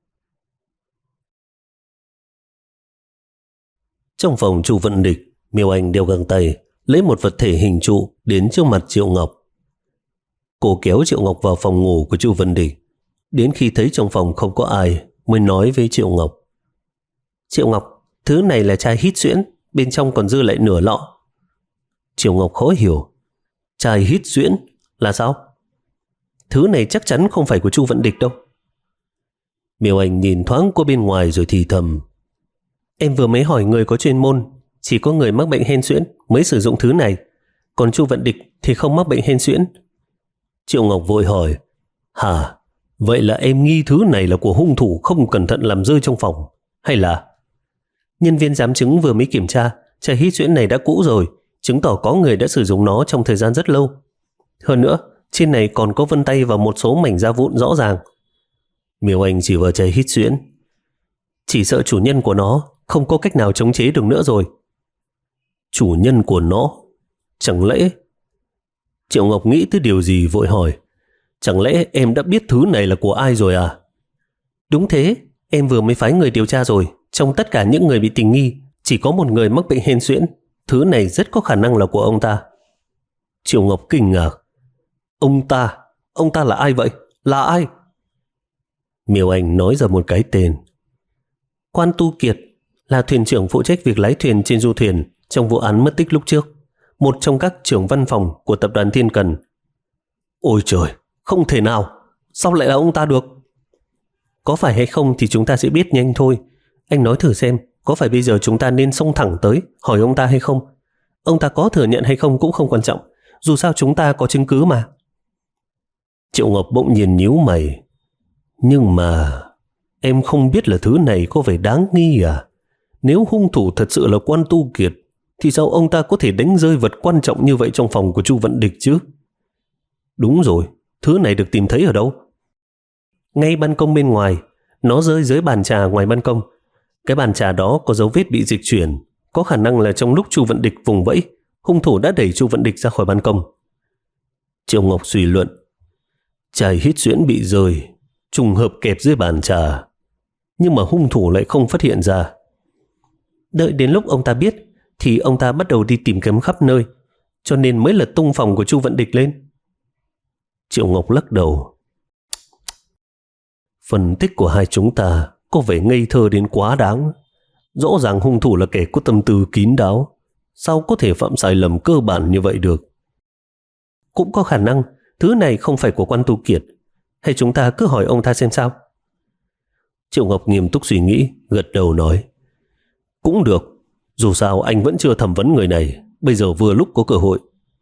Trong phòng Chu Vận Địch, Miêu Anh đeo găng tay, lấy một vật thể hình trụ đến trước mặt Triệu Ngọc. Cô kéo Triệu Ngọc vào phòng ngủ của Chu Vận Địch. Đến khi thấy trong phòng không có ai, mới nói với Triệu Ngọc. Triệu Ngọc, thứ này là chai hít xuyễn, bên trong còn dư lại nửa lọ. Triệu Ngọc khó hiểu. Chai hít xuyễn là sao? Thứ này chắc chắn không phải của Chu Vận Địch đâu. Miêu Anh nhìn thoáng qua bên ngoài rồi thì thầm. Em vừa mới hỏi người có chuyên môn, chỉ có người mắc bệnh hen suyễn mới sử dụng thứ này, còn Chu Vận Địch thì không mắc bệnh hen suyễn. Triệu Ngọc vội hỏi. Hả? Vậy là em nghi thứ này là của hung thủ không cẩn thận làm rơi trong phòng, hay là... Nhân viên giám chứng vừa mới kiểm tra, chai hít xuyễn này đã cũ rồi, chứng tỏ có người đã sử dụng nó trong thời gian rất lâu. Hơn nữa, trên này còn có vân tay và một số mảnh da vụn rõ ràng. Miêu Anh chỉ vào chai hít xuyễn. Chỉ sợ chủ nhân của nó không có cách nào chống chế được nữa rồi. Chủ nhân của nó? Chẳng lẽ... Triệu Ngọc nghĩ tới điều gì vội hỏi. Chẳng lẽ em đã biết thứ này là của ai rồi à? Đúng thế, em vừa mới phái người điều tra rồi. Trong tất cả những người bị tình nghi, chỉ có một người mắc bệnh hen suyễn. Thứ này rất có khả năng là của ông ta. Triệu Ngọc kinh ngạc. Ông ta? Ông ta là ai vậy? Là ai? Miêu Anh nói ra một cái tên. Quan Tu Kiệt, là thuyền trưởng phụ trách việc lái thuyền trên du thuyền trong vụ án mất tích lúc trước, một trong các trưởng văn phòng của tập đoàn Thiên Cần. Ôi trời, không thể nào, sao lại là ông ta được? Có phải hay không thì chúng ta sẽ biết nhanh thôi. Anh nói thử xem, có phải bây giờ chúng ta nên xông thẳng tới hỏi ông ta hay không? Ông ta có thừa nhận hay không cũng không quan trọng, dù sao chúng ta có chứng cứ mà. Triệu Ngọc bỗng nhiên nhíu mày. Nhưng mà em không biết là thứ này có vẻ đáng nghi à? Nếu hung thủ thật sự là Quan Tu Kiệt thì sao ông ta có thể đánh rơi vật quan trọng như vậy trong phòng của Chu Vận Địch chứ? Đúng rồi, thứ này được tìm thấy ở đâu? Ngay ban công bên ngoài. Nó rơi dưới bàn trà ngoài ban công. Cái bàn trà đó có dấu vết bị dịch chuyển. Có khả năng là trong lúc Chu Vận Địch vùng vẫy, hung thủ đã đẩy Chu Vận Địch ra khỏi ban công. Triệu Ngọc suy luận. Chai hít xuyễn bị rơi, trùng hợp kẹp dưới bàn trà, nhưng mà hung thủ lại không phát hiện ra. Đợi đến lúc ông ta biết thì ông ta bắt đầu đi tìm kiếm khắp nơi, cho nên mới lật tung phòng của Chu Vận Địch lên. Triệu Ngọc lắc đầu. Phân tích của hai chúng ta có vẻ ngây thơ đến quá đáng. Rõ ràng hung thủ là kẻ có tâm tư kín đáo, sao có thể phạm sai lầm cơ bản như vậy được? Cũng có khả năng thứ này không phải của Quan Tu Kiệt. Hay chúng ta cứ hỏi ông ta xem sao? Triệu Ngọc nghiêm túc suy nghĩ, gật đầu nói. Cũng được, dù sao anh vẫn chưa thẩm vấn người này, bây giờ vừa lúc có cơ hội.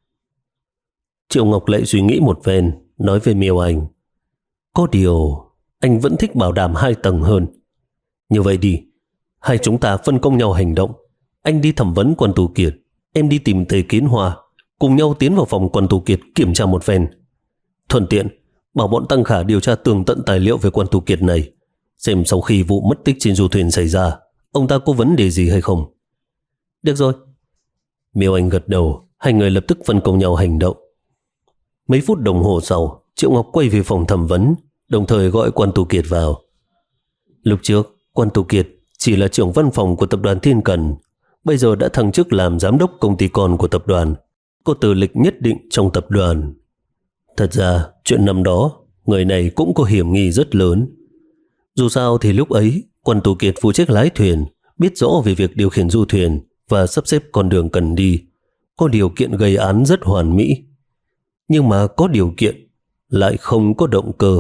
Triệu Ngọc lại suy nghĩ một phen, nói với Miêu Anh. Có điều, anh vẫn thích bảo đảm hai tầng hơn. Như vậy đi, hai chúng ta phân công nhau hành động. Anh đi thẩm vấn Quan Tu Kiệt, em đi tìm Tề Kiến Hoa, cùng nhau tiến vào phòng Quan Tu Kiệt kiểm tra một phen. Thuận tiện, bảo bọn Tăng Khả điều tra tường tận tài liệu về Quan Tu Kiệt này, xem sau khi vụ mất tích trên du thuyền xảy ra, ông ta có vấn đề gì hay không. Được rồi. Miêu Anh gật đầu, hai người lập tức phân công nhau hành động. Mấy phút đồng hồ sau, Triệu Ngọc quay về phòng thẩm vấn, đồng thời gọi Quan Tu Kiệt vào. Lúc trước, Quan Tu Kiệt chỉ là trưởng văn phòng của tập đoàn Thiên Cần, bây giờ đã thăng chức làm giám đốc công ty con của tập đoàn, có tư lịch nhất định trong tập đoàn. Thật ra, chuyện năm đó, người này cũng có hiểm nghi rất lớn. Dù sao thì lúc ấy, Quan Tu Kiệt phụ trách lái thuyền, biết rõ về việc điều khiển du thuyền và sắp xếp con đường cần đi, có điều kiện gây án rất hoàn mỹ. Nhưng mà có điều kiện, lại không có động cơ.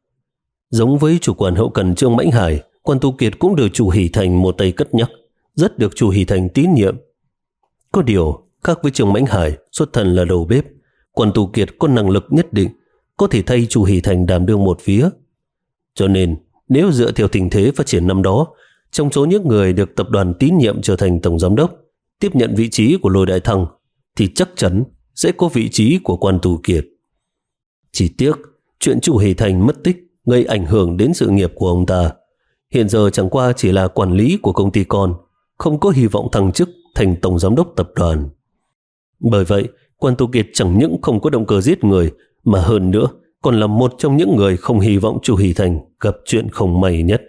Giống với chủ quản hậu cần Trương Mãnh Hải, Quan Tu Kiệt cũng được chủ Hỷ Thành một tay cất nhắc, rất được chủ Hỷ Thành tín nhiệm. Có điều, khác với Trương Mãnh Hải xuất thân là đầu bếp, Quan Tu Kiệt có năng lực nhất định, có thể thay chủ Hỷ Thành đảm đương một phía. Cho nên, nếu dựa theo tình thế phát triển năm đó, trong số những người được tập đoàn tín nhiệm trở thành tổng giám đốc, tiếp nhận vị trí của Lôi Đại Thăng, thì chắc chắn sẽ có vị trí của Quan Tu Kiệt. Chỉ tiếc, chuyện chủ Hỷ Thành mất tích gây ảnh hưởng đến sự nghiệp của ông ta. Hiện giờ chẳng qua chỉ là quản lý của công ty con, không có hy vọng thăng chức thành tổng giám đốc tập đoàn. Bởi vậy, Quan Tu Kiệt chẳng những không có động cơ giết người, mà hơn nữa còn là một trong những người không hy vọng chủ Hỷ Thành gặp chuyện không may nhất.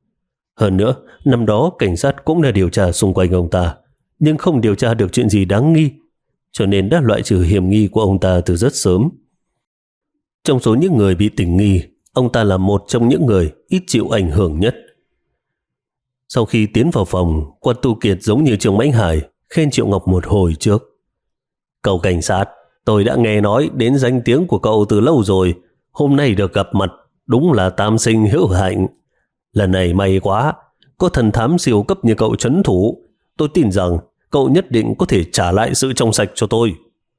Hơn nữa, năm đó cảnh sát cũng đã điều tra xung quanh ông ta, nhưng không điều tra được chuyện gì đáng nghi, cho nên đã loại trừ hiểm nghi của ông ta từ rất sớm. Trong số những người bị tình nghi, ông ta là một trong những người ít chịu ảnh hưởng nhất. Sau khi tiến vào phòng, Quan Tu Kiệt giống như Trương Mãnh Hải khen Triệu Ngọc một hồi trước. Cậu cảnh sát, tôi đã nghe nói đến danh tiếng của cậu từ lâu rồi, hôm nay được gặp mặt, đúng là tam sinh hữu hạnh. Lần này may quá, có thần thám siêu cấp như cậu trấn thủ, tôi tin rằng cậu nhất định có thể trả lại sự trong sạch cho tôi.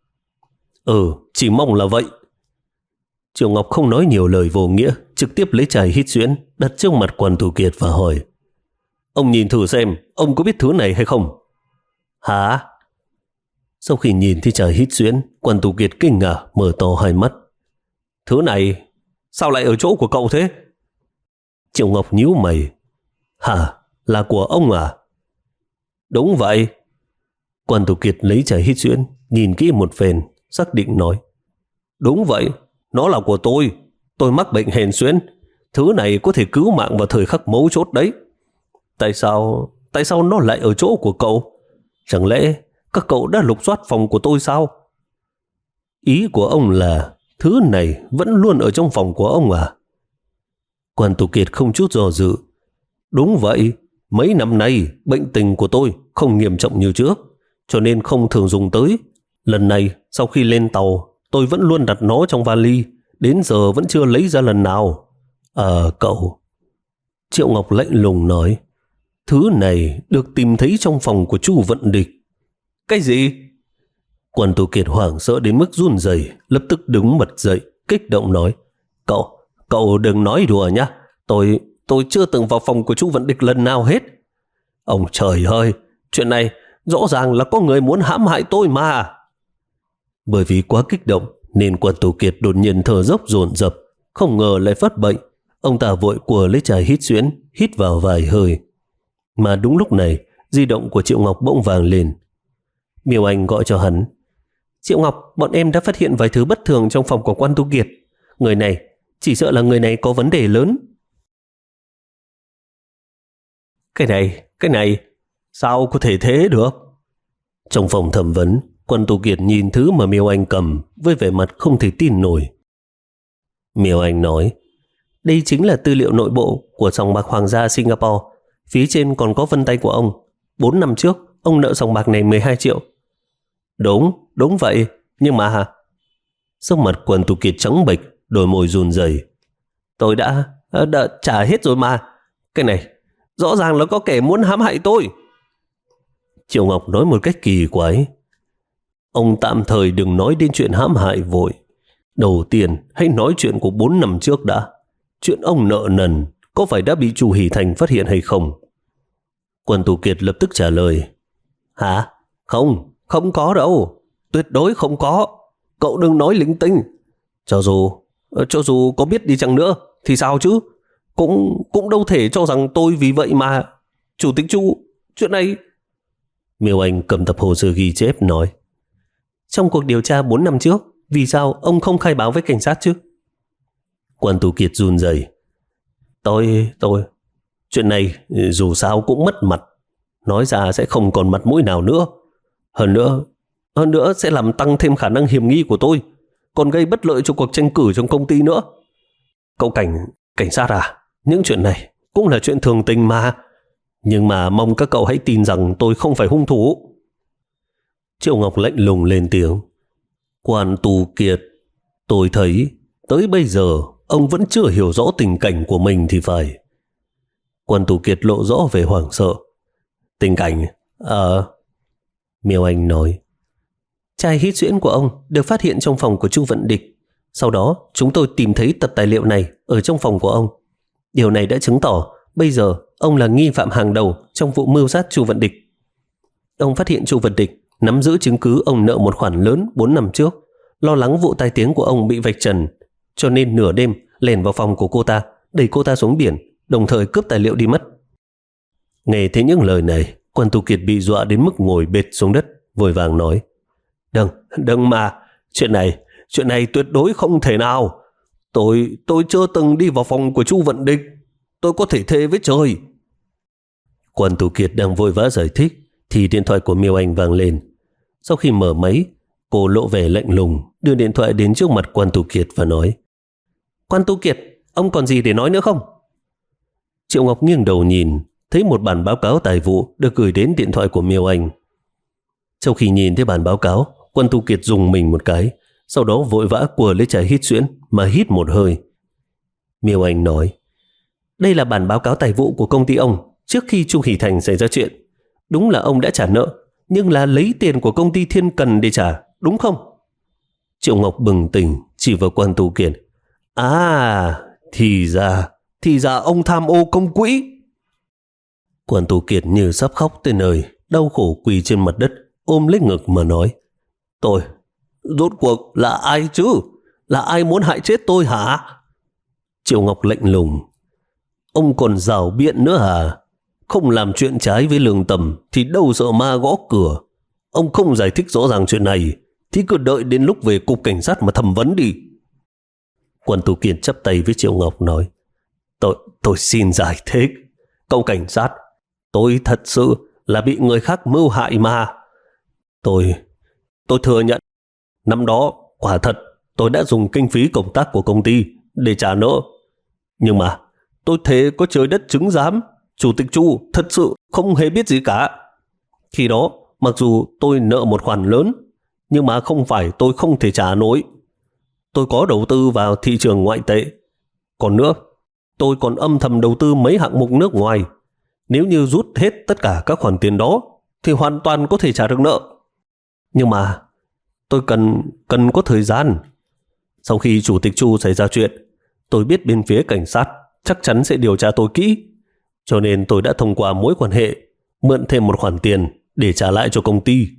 Ừ, chỉ mong là vậy. Triệu Ngọc không nói nhiều lời vô nghĩa, trực tiếp lấy chai hít xuyễn đặt trước mặt Quan Tu Kiệt và hỏi. Ông nhìn thử xem, ông có biết thứ này hay không? Hả? Sau khi nhìn thấy chai hít xuyễn, Quan Tu Kiệt kinh ngạc mở to hai mắt. Thứ này, sao lại ở chỗ của cậu thế? Triệu Ngọc nhíu mày. Hả? Là của ông à? Đúng vậy. Quan Tu Kiệt lấy chai hít xuyễn, nhìn kỹ một phen, xác định nói. Đúng vậy, nó là của tôi. Tôi mắc bệnh hèn xuyễn. Thứ này có thể cứu mạng vào thời khắc mấu chốt đấy. Tại sao, tại sao nó lại ở chỗ của cậu? Chẳng lẽ các cậu đã lục soát phòng của tôi sao? Ý của ông là thứ này vẫn luôn ở trong phòng của ông à? Quan Tu Kiệt không chút do dự. Đúng vậy, mấy năm nay bệnh tình của tôi không nghiêm trọng như trước, cho nên không thường dùng tới. Lần này sau khi lên tàu, tôi vẫn luôn đặt nó trong vali, đến giờ vẫn chưa lấy ra lần nào. À cậu. Triệu Ngọc lạnh lùng nói. Thứ này được tìm thấy trong phòng của Chu Vận Địch. Cái gì? Quan Tu Kiệt hoảng sợ đến mức run rẩy, lập tức đứng bật dậy, kích động nói. Cậu, cậu đừng nói đùa nhá. Tôi, tôi chưa từng vào phòng của chú Vận Địch lần nào hết. Ông trời ơi, chuyện này rõ ràng là có người muốn hãm hại tôi mà. Bởi vì quá kích động nên Quan Tú Kiệt đột nhiên thở dốc dồn dập, không ngờ lại phát bệnh. Ông ta vội của lấy chai hít xuyễn, hít vào vài hơi. Mà đúng lúc này, di động của Triệu Ngọc bỗng vang lên. Miêu Anh gọi cho hắn. Triệu Ngọc, bọn em đã phát hiện vài thứ bất thường trong phòng của Quan Tú Kiệt. Người này, chỉ sợ là người này có vấn đề lớn. Cái này, cái này, sao có thể thế được? Trong phòng thẩm vấn, Quan Tú Kiệt nhìn thứ mà Miêu Anh cầm với vẻ mặt không thể tin nổi. Miêu Anh nói, đây chính là tư liệu nội bộ của sòng bạc Hoàng gia Singapore. Phía trên còn có vân tay của ông. Bốn năm trước, ông nợ sòng bạc này mười hai triệu. Đúng, đúng vậy. Nhưng mà... Sắc mặt Quan Tú Kiệt trắng bệch, đôi môi run rẩy. Tôi đã, đã trả hết rồi mà. Cái này, rõ ràng là có kẻ muốn hãm hại tôi. Triệu Ngọc nói một cách kỳ quái. Ông tạm thời đừng nói đến chuyện hãm hại vội. Đầu tiên, hãy nói chuyện của bốn năm trước đã. Chuyện ông nợ nần có phải đã bị Chu Hỷ Thành phát hiện hay không? Quan Tú Kiệt lập tức trả lời. Hả? Không, không có đâu. Tuyệt đối không có. Cậu đừng nói linh tinh. Cho dù, cho dù có biết đi chăng nữa, thì sao chứ? Cũng, cũng đâu thể cho rằng tôi vì vậy mà... Chủ tịch Chu, chuyện này... Miêu Anh cầm tập hồ sơ ghi chép nói. Trong cuộc điều tra bốn năm trước, vì sao ông không khai báo với cảnh sát chứ? Quan Tú Kiệt run rẩy. Tôi, tôi, chuyện này dù sao cũng mất mặt. Nói ra sẽ không còn mặt mũi nào nữa. Hơn nữa, hơn nữa sẽ làm tăng thêm khả năng hiểm nghi của tôi, còn gây bất lợi cho cuộc tranh cử trong công ty nữa. Cậu cảnh, cảnh sát à, những chuyện này cũng là chuyện thường tình mà. Nhưng mà mong các cậu hãy tin rằng tôi không phải hung thủ. Triệu Ngọc lạnh lùng lên tiếng. Quan Tú Kiệt, tôi thấy tới bây giờ ông vẫn chưa hiểu rõ tình cảnh của mình thì phải. Quan Tú Kiệt lộ rõ vẻ hoảng sợ. Tình cảnh? Ờ... À, Miêu Anh nói. Chai hít xuyễn của ông được phát hiện trong phòng của Chu Vận Địch. Sau đó chúng tôi tìm thấy tập tài liệu này ở trong phòng của ông. Điều này đã chứng tỏ bây giờ ông là nghi phạm hàng đầu trong vụ mưu sát Chu Vận Địch. Ông phát hiện Chu Vận Địch nắm giữ chứng cứ ông nợ một khoản lớn bốn năm trước, lo lắng vụ tai tiếng của ông bị vạch trần, cho nên nửa đêm lẻn vào phòng của cô ta, đẩy cô ta xuống biển, đồng thời cướp tài liệu đi mất. Nghe thấy những lời này, Quan Tú Kiệt bị dọa đến mức ngồi bệt xuống đất, vội vàng nói. Đừng, đừng mà, chuyện này, chuyện này tuyệt đối không thể nào. Tôi, tôi chưa từng đi vào phòng của Chu Vận Địch. Tôi có thể thề với trời. Quan Tú Kiệt đang vội vã giải thích thì điện thoại của Miêu Anh vang lên. Sau khi mở máy, cô lộ vẻ lạnh lùng, đưa điện thoại đến trước mặt Quan Tú Kiệt và nói. Quan Tú Kiệt, ông còn gì để nói nữa không? Triệu Ngọc nghiêng đầu nhìn, thấy một bản báo cáo tài vụ được gửi đến điện thoại của Miêu Anh. Sau khi nhìn thấy bản báo cáo, Quan Tú Kiệt dùng mình một cái, sau đó vội vã của lấy chai hít xuyễn mà hít một hơi. Miêu Anh nói. Đây là bản báo cáo tài vụ của công ty ông trước khi Chu Hỷ Thành xảy ra chuyện. Đúng là ông đã trả nợ, nhưng là lấy tiền của công ty Thiên Cần để trả, đúng không? Triệu Ngọc bừng tỉnh, chỉ vào Quan Tú Kiệt. À, thì ra, thì ra ông tham ô công quỹ. Quan Tú Kiệt như sắp khóc tới nơi, đau khổ quỳ trên mặt đất, ôm lấy ngực mà nói. Tôi, rốt cuộc là ai chứ? Là ai muốn hại chết tôi hả? Triệu Ngọc lạnh lùng. Ông còn rào biện nữa hả? Không làm chuyện trái với lương tâm thì đâu sợ ma gõ cửa. Ông không giải thích rõ ràng chuyện này thì cứ đợi đến lúc về cục cảnh sát mà thẩm vấn đi. Quan Tú Kiệt chắp tay với Triệu Ngọc nói. Tôi, tôi xin giải thích. Cậu cảnh sát, tôi thật sự là bị người khác mưu hại mà. Tôi, tôi thừa nhận. Năm đó, quả thật, tôi đã dùng kinh phí công tác của công ty để trả nợ. Nhưng mà, tôi thề có trời đất chứng giám, Chủ tịch Chu thật sự không hề biết gì cả. Khi đó, mặc dù tôi nợ một khoản lớn, nhưng mà không phải tôi không thể trả nổi. Tôi có đầu tư vào thị trường ngoại tệ. Còn nữa, tôi còn âm thầm đầu tư mấy hạng mục nước ngoài. Nếu như rút hết tất cả các khoản tiền đó, thì hoàn toàn có thể trả được nợ. Nhưng mà, tôi cần, cần có thời gian. Sau khi Chủ tịch Chu xảy ra chuyện, Tôi biết bên phía cảnh sát chắc chắn sẽ điều tra tôi kỹ, cho nên tôi đã thông qua mối quan hệ mượn thêm một khoản tiền để trả lại cho công ty.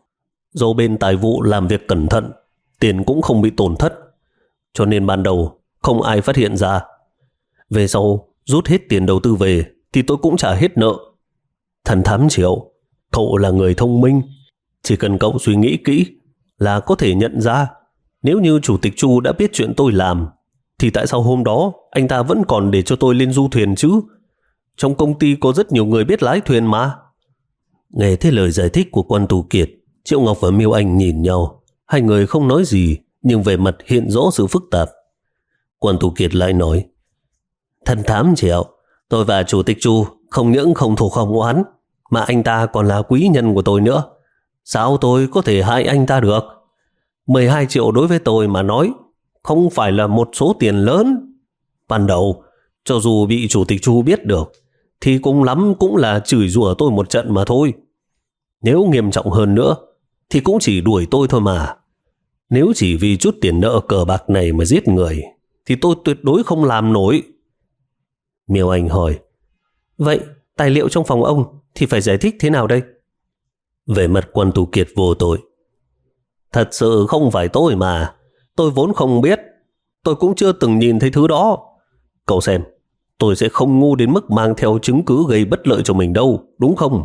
Do bên tài vụ làm việc cẩn thận, tiền cũng không bị tổn thất, cho nên ban đầu không ai phát hiện ra. Về sau rút hết tiền đầu tư về thì tôi cũng trả hết nợ. Thần Thám Triệu, cậu là người thông minh, chỉ cần cậu suy nghĩ kỹ là có thể nhận ra nếu như Chủ tịch Chu đã biết chuyện tôi làm thì tại sao hôm đó anh ta vẫn còn để cho tôi lên du thuyền chứ? Trong công ty có rất nhiều người biết lái thuyền mà. Nghe thấy lời giải thích của Quan Tu Kiệt, Triệu Ngọc và Miêu Anh nhìn nhau. Hai người không nói gì, nhưng về mặt hiện rõ sự phức tạp. Quan Tu Kiệt lại nói: Thần Thám Triệu, tôi và Chủ tịch Chu không những không thù không oán, mà anh ta còn là quý nhân của tôi nữa. Sao tôi có thể hại anh ta được? mười hai triệu đối với tôi mà nói không phải là một số tiền lớn. Ban đầu, cho dù bị Chủ tịch Chu biết được, thì cũng lắm cũng là chửi rủa tôi một trận mà thôi. Nếu nghiêm trọng hơn nữa, thì cũng chỉ đuổi tôi thôi mà. Nếu chỉ vì chút tiền nợ cờ bạc này mà giết người, thì tôi tuyệt đối không làm nổi. Miêu Anh hỏi: Vậy tài liệu trong phòng ông thì phải giải thích thế nào đây? Về mặt Quan Tu Kiệt vô tội: Thật sự không phải tôi mà. Tôi vốn không biết. Tôi cũng chưa từng nhìn thấy thứ đó. Cậu xem, tôi sẽ không ngu đến mức mang theo chứng cứ gây bất lợi cho mình đâu, đúng không?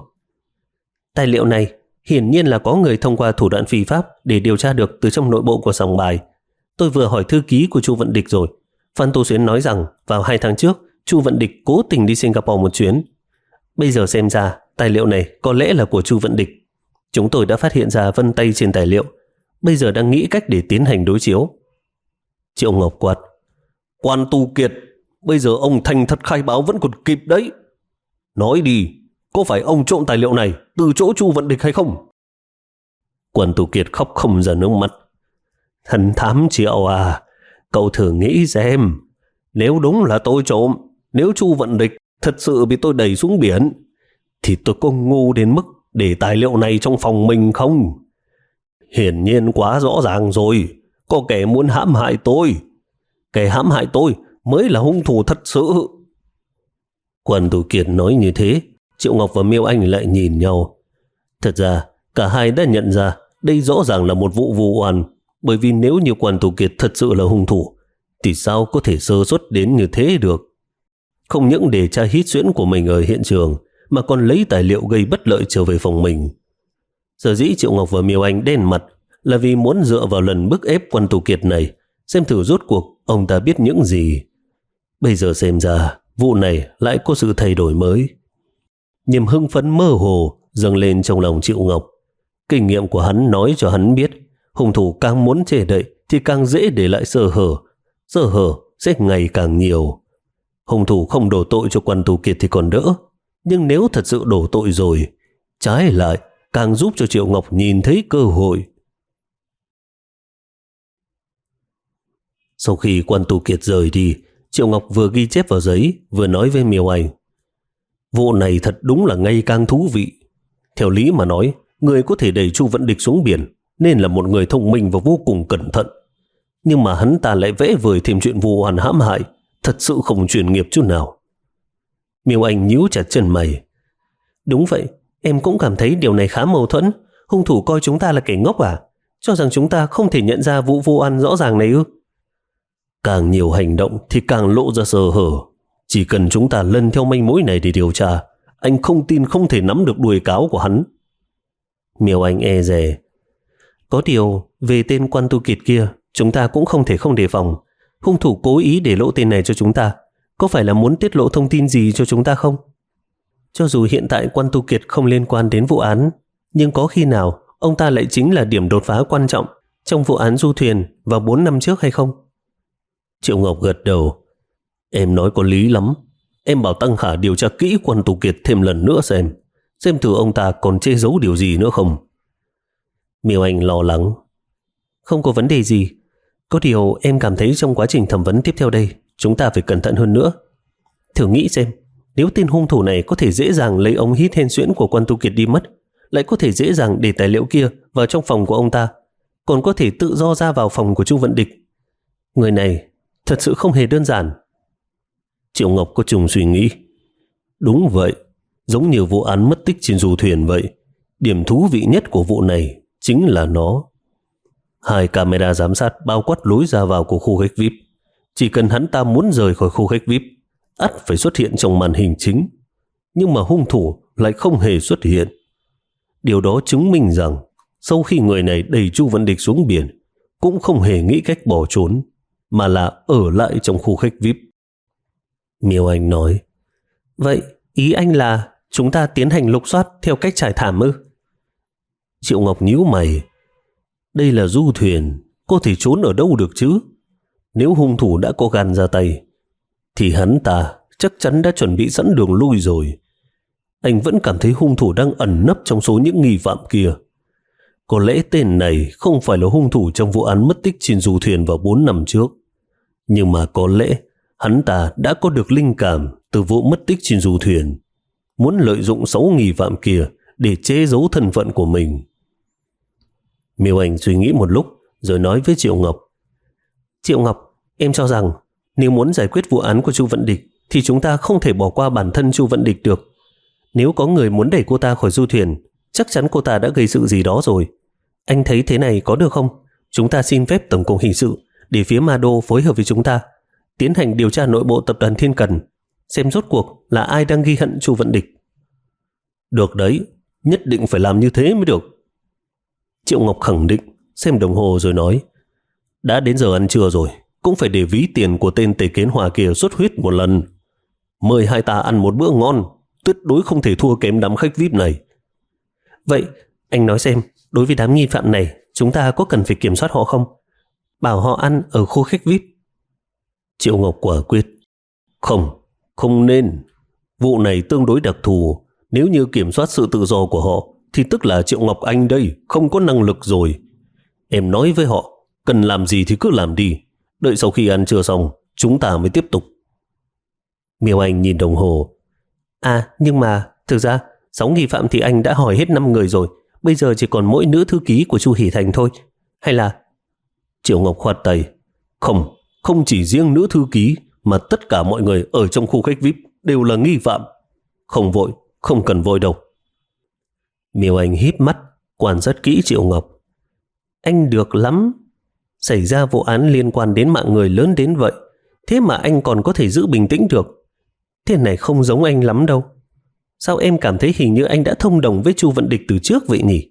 Tài liệu này hiển nhiên là có người thông qua thủ đoạn phi pháp để điều tra được từ trong nội bộ của sòng bài. Tôi vừa hỏi thư ký của Chu Vận Địch rồi. Phan Tô Xuyến nói rằng vào hai tháng trước, Chu Vận Địch cố tình đi Singapore một chuyến. Bây giờ xem ra, tài liệu này có lẽ là của Chu Vận Địch. Chúng tôi đã phát hiện ra vân tay trên tài liệu. Bây giờ đang nghĩ cách để tiến hành đối chiếu. Triệu Ngọc quát: Quan Tu Kiệt, bây giờ ông thành thật khai báo vẫn còn kịp đấy. Nói đi, có phải ông trộm tài liệu này từ chỗ Chu Vận Địch hay không? Quan Tu Kiệt khóc không ra nước mắt. Thần Thám Triệu à, cậu thử nghĩ xem, nếu đúng là tôi trộm, nếu Chu Vận Địch thật sự bị tôi đẩy xuống biển, thì tôi có ngu đến mức để tài liệu này trong phòng mình không? Hiển nhiên quá rõ ràng rồi, có kẻ muốn hãm hại tôi. Kẻ hãm hại tôi mới là hung thủ thật sự. Quan Tu Kiệt nói như thế, Triệu Ngọc và Miêu Anh lại nhìn nhau. Thật ra, cả hai đã nhận ra đây rõ ràng là một vụ vu oan, bởi vì nếu như Quan Tu Kiệt thật sự là hung thủ, thì sao có thể sơ suất đến như thế được? Không những để tra hít xuyễn của mình ở hiện trường, mà còn lấy tài liệu gây bất lợi trở về phòng mình. Sở dĩ Triệu Ngọc và Miêu Anh đen mặt là vì muốn dựa vào lần bức ép Quan Tu Kiệt này, xem thử rốt cuộc ông ta biết những gì. Bây giờ xem ra, vụ này lại có sự thay đổi mới. Niềm hưng phấn mơ hồ dâng lên trong lòng Triệu Ngọc. Kinh nghiệm của hắn nói cho hắn biết, hung thủ càng muốn che đậy thì càng dễ để lại sơ hở. Sơ hở sẽ ngày càng nhiều. Hung thủ không đổ tội cho Quan Tu Kiệt thì còn đỡ, nhưng nếu thật sự đổ tội rồi, trái lại càng giúp cho Triệu Ngọc nhìn thấy cơ hội. Sau khi Quan Tu Kiệt rời đi, Triệu Ngọc vừa ghi chép vào giấy, vừa nói với Miêu Anh: Vụ này thật đúng là ngày càng thú vị. Theo lý mà nói, người có thể đẩy Chu Vận Địch xuống biển nên là một người thông minh và vô cùng cẩn thận. Nhưng mà hắn ta lại vẽ vời thêm chuyện vu oan hãm hại, thật sự không chuyên nghiệp chút nào. Miêu Anh nhíu chặt chân mày. Đúng vậy, em cũng cảm thấy điều này khá mâu thuẫn. Hung thủ coi chúng ta là kẻ ngốc à? Cho rằng chúng ta không thể nhận ra vụ vu oan rõ ràng này ư? Càng nhiều hành động thì càng lộ ra sơ hở. Chỉ cần chúng ta lần theo manh mối này để điều tra, anh không tin không thể nắm được đuôi cáo của hắn. Miêu Anh e dè. Có điều, về tên Quan Tu Kiệt kia, chúng ta cũng không thể không đề phòng. Hung thủ cố ý để lộ tên này cho chúng ta, có phải là muốn tiết lộ thông tin gì cho chúng ta không? Cho dù hiện tại Quan Tu Kiệt không liên quan đến vụ án, nhưng có khi nào ông ta lại chính là điểm đột phá quan trọng trong vụ án du thuyền vào bốn năm trước hay không? Triệu Ngọc gật đầu. Em nói có lý lắm. Em bảo Tăng Khả điều tra kỹ Quan Tu Kiệt thêm lần nữa xem, xem thử ông ta còn che giấu điều gì nữa không. Miêu Anh lo lắng. Không có vấn đề gì. Có điều em cảm thấy trong quá trình thẩm vấn tiếp theo đây, chúng ta phải cẩn thận hơn nữa. Thử nghĩ xem, nếu tên hung thủ này có thể dễ dàng lấy ống hít hen suyễn của Quan Tu Kiệt đi mất, lại có thể dễ dàng để tài liệu kia vào trong phòng của ông ta, còn có thể tự do ra vào phòng của Chu Vận Địch, người này thật sự không hề đơn giản. Triệu Ngọc có chung suy nghĩ. Đúng vậy, giống như vụ án mất tích trên du thuyền vậy. Điểm thú vị nhất của vụ này chính là nó. Hai camera giám sát bao quát lối ra vào của khu khách vi ai pi. Chỉ cần hắn ta muốn rời khỏi khu khách vi ai pi, ắt phải xuất hiện trong màn hình chính. Nhưng mà hung thủ lại không hề xuất hiện. Điều đó chứng minh rằng sau khi người này đẩy Chu Văn Địch xuống biển, cũng không hề nghĩ cách bỏ trốn, mà là ở lại trong khu khách vi ai pi. Miêu Anh nói, vậy ý anh là chúng ta tiến hành lục soát theo cách trải thảm ư? Triệu Ngọc nhíu mày. Đây là du thuyền, có thể trốn ở đâu được chứ? Nếu hung thủ đã có gan ra tay, thì hắn ta chắc chắn đã chuẩn bị sẵn đường lui rồi. Anh vẫn cảm thấy hung thủ đang ẩn nấp trong số những nghi phạm kia. Có lẽ tên này không phải là hung thủ trong vụ án mất tích trên du thuyền vào bốn năm trước. Nhưng mà có lẽ hắn ta đã có được linh cảm từ vụ mất tích trên du thuyền, muốn lợi dụng sáu nghi phạm kia để che giấu thân phận của mình. Miêu Anh suy nghĩ một lúc rồi nói với Triệu Ngọc, Triệu Ngọc, em cho rằng nếu muốn giải quyết vụ án của Chu Vận Địch thì chúng ta không thể bỏ qua bản thân Chu Vận Địch được. Nếu có người muốn đẩy cô ta khỏi du thuyền, chắc chắn cô ta đã gây sự gì đó rồi. Anh thấy thế này có được không? Chúng ta xin phép Tổng cục Hình sự để phía Ma Đô phối hợp với chúng ta, tiến hành điều tra nội bộ tập đoàn Thiên Cần, xem rốt cuộc là ai đang ghi hận Chu Vận Địch. Được đấy, nhất định phải làm như thế mới được. Triệu Ngọc khẳng định, xem đồng hồ rồi nói, đã đến giờ ăn trưa rồi, cũng phải để ví tiền của tên Tề Kiến Hòa kia xuất huyết một lần. Mời hai ta ăn một bữa ngon, tuyệt đối không thể thua kém đám khách vi ai pi này. Vậy anh nói xem, đối với đám nghi phạm này, chúng ta có cần phải kiểm soát họ không? Bảo họ ăn ở khu khách vi ai pi. Triệu Ngọc quả quyết, không, không nên. Vụ này tương đối đặc thù, nếu như kiểm soát sự tự do của họ thì tức là Triệu Ngọc Anh đây không có năng lực rồi. Em nói với họ, cần làm gì thì cứ làm đi, đợi sau khi ăn trưa xong chúng ta mới tiếp tục. Miêu Anh nhìn đồng hồ. À, nhưng mà thực ra sáu nghi phạm thì anh đã hỏi hết năm người rồi, bây giờ chỉ còn mỗi nữ thư ký của Chu Hỷ Thành thôi. Hay là... Triệu Ngọc khoát tay. Không, không chỉ riêng nữ thư ký, mà tất cả mọi người ở trong khu khách vi ai pi đều là nghi phạm. Không vội, không cần vội đâu. Miêu Anh híp mắt, quan sát kỹ Triệu Ngọc. Anh được lắm. Xảy ra vụ án liên quan đến mạng người lớn đến vậy, thế mà anh còn có thể giữ bình tĩnh được. Thế này không giống anh lắm đâu. Sao em cảm thấy hình như anh đã thông đồng với Chu Vận Địch từ trước vậy nhỉ?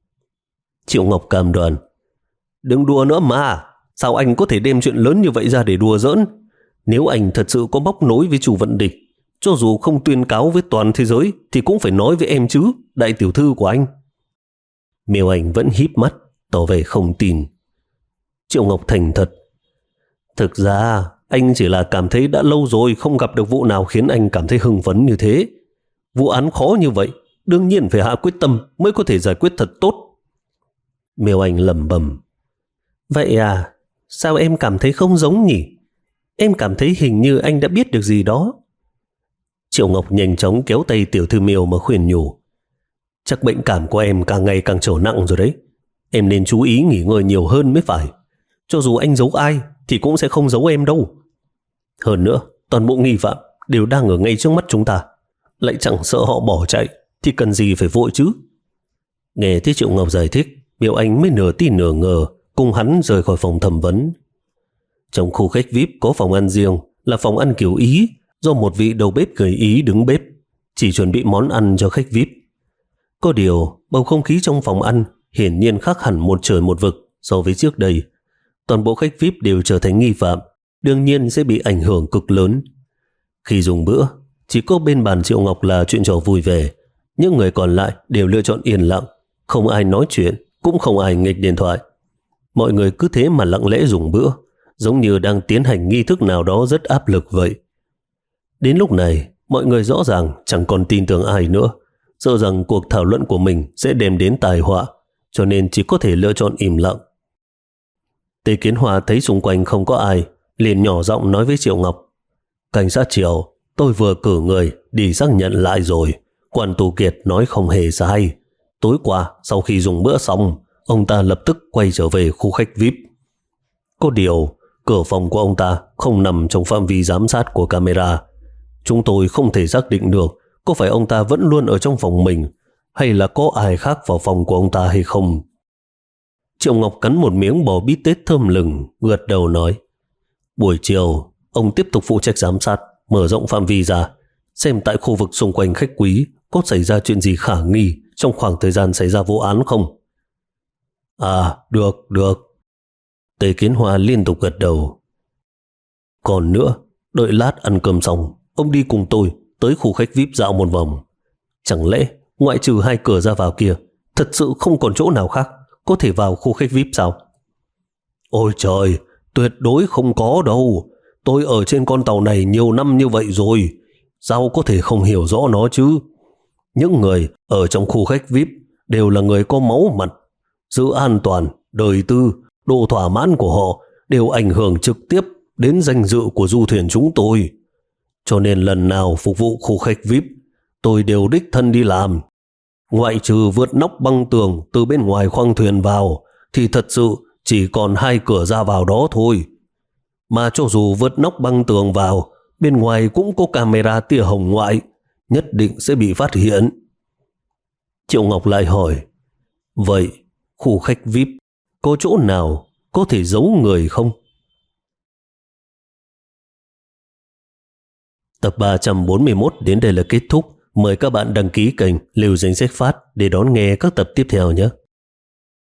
Triệu Ngọc cam đoan. Đừng đùa nữa mà. Sao anh có thể đem chuyện lớn như vậy ra để đùa giỡn? Nếu anh thật sự có bóc nối với Chu Vận Địch, cho dù không tuyên cáo với toàn thế giới thì cũng phải nói với em chứ, đại tiểu thư của anh. Miêu Anh vẫn híp mắt, tỏ vẻ không tin. Triệu Ngọc thành thật. Thực ra anh chỉ là cảm thấy đã lâu rồi không gặp được vụ nào khiến anh cảm thấy hưng phấn như thế. Vụ án khó như vậy, đương nhiên phải hạ quyết tâm mới có thể giải quyết thật tốt. Miêu Anh lẩm bẩm. Vậy à, sao em cảm thấy không giống nhỉ? Em cảm thấy hình như anh đã biết được gì đó. Triệu Ngọc nhanh chóng kéo tay tiểu thư Miêu mà khuyên nhủ. Chắc bệnh cảm của em càng ngày càng trở nặng rồi đấy. Em nên chú ý nghỉ ngơi nhiều hơn mới phải. Cho dù anh giấu ai thì cũng sẽ không giấu em đâu. Hơn nữa, toàn bộ nghi phạm đều đang ở ngay trước mắt chúng ta. Lại chẳng sợ họ bỏ chạy thì cần gì phải vội chứ. Nghe thấy Triệu Ngọc giải thích, Miêu Anh mới nửa tin nửa ngờ cùng hắn rời khỏi phòng thẩm vấn. Trong khu khách vi ai pi có phòng ăn riêng là phòng ăn kiểu Ý, do một vị đầu bếp người Ý đứng bếp, chỉ chuẩn bị món ăn cho khách vi ai pi. Có điều, bầu không khí trong phòng ăn hiển nhiên khác hẳn một trời một vực so với trước đây. Toàn bộ khách vi ai pi đều trở thành nghi phạm, đương nhiên sẽ bị ảnh hưởng cực lớn. Khi dùng bữa, chỉ có bên bàn Triệu Ngọc là chuyện trò vui vẻ, những người còn lại đều lựa chọn yên lặng, không ai nói chuyện, cũng không ai nghịch điện thoại. Mọi người cứ thế mà lặng lẽ dùng bữa, giống như đang tiến hành nghi thức nào đó rất áp lực vậy. Đến lúc này, mọi người rõ ràng chẳng còn tin tưởng ai nữa, sợ rằng cuộc thảo luận của mình sẽ đem đến tai họa, cho nên chỉ có thể lựa chọn im lặng. Tề Kiến Hòa thấy xung quanh không có ai, liền nhỏ giọng nói với Triệu Ngọc. Cảnh sát Triệu, tôi vừa cử người đi xác nhận lại rồi. Quan Tú Kiệt nói không hề sai. Tối qua, sau khi dùng bữa xong, ông ta lập tức quay trở về khu khách vi ai pi. Có điều, cửa phòng của ông ta không nằm trong phạm vi giám sát của camera. Chúng tôi không thể xác định được có phải ông ta vẫn luôn ở trong phòng mình hay là có ai khác vào phòng của ông ta hay không. Triệu Ngọc cắn một miếng bò bít tết thơm lừng, gật đầu nói: buổi chiều, ông tiếp tục phụ trách giám sát, mở rộng phạm vi ra, xem tại khu vực xung quanh khách quý có xảy ra chuyện gì khả nghi trong khoảng thời gian xảy ra vụ án không? À, được, được. Tề Kiến Hoa liên tục gật đầu. Còn nữa, đợi lát ăn cơm xong, ông đi cùng tôi tới khu khách vi ai pi dạo một vòng. Chẳng lẽ ngoại trừ hai cửa ra vào kia, thật sự không còn chỗ nào khác có thể vào khu khách vi ai pi sao? Ôi trời, tuyệt đối không có đâu. Tôi ở trên con tàu này nhiều năm như vậy rồi, sao có thể không hiểu rõ nó chứ? Những người ở trong khu khách vi ai pi đều là người có máu mặt. Sự an toàn, đời tư, độ thỏa mãn của họ đều ảnh hưởng trực tiếp đến danh dự của du thuyền chúng tôi. Cho nên lần nào phục vụ khu khách vi ai pi, tôi đều đích thân đi làm. Ngoại trừ vượt nóc băng tường từ bên ngoài khoang thuyền vào, thì thật sự chỉ còn hai cửa ra vào đó thôi. Mà cho dù vượt nóc băng tường vào, bên ngoài cũng có camera tia hồng ngoại, nhất định sẽ bị phát hiện. Triệu Ngọc lại hỏi: vậy khu khách vi ai pi có chỗ nào có thể giấu người không? Tập ba trăm bốn mươi mốt đến đây là kết thúc. Mời các bạn đăng ký kênh Lưu Danh Sách Phát để đón nghe các tập tiếp theo nhé.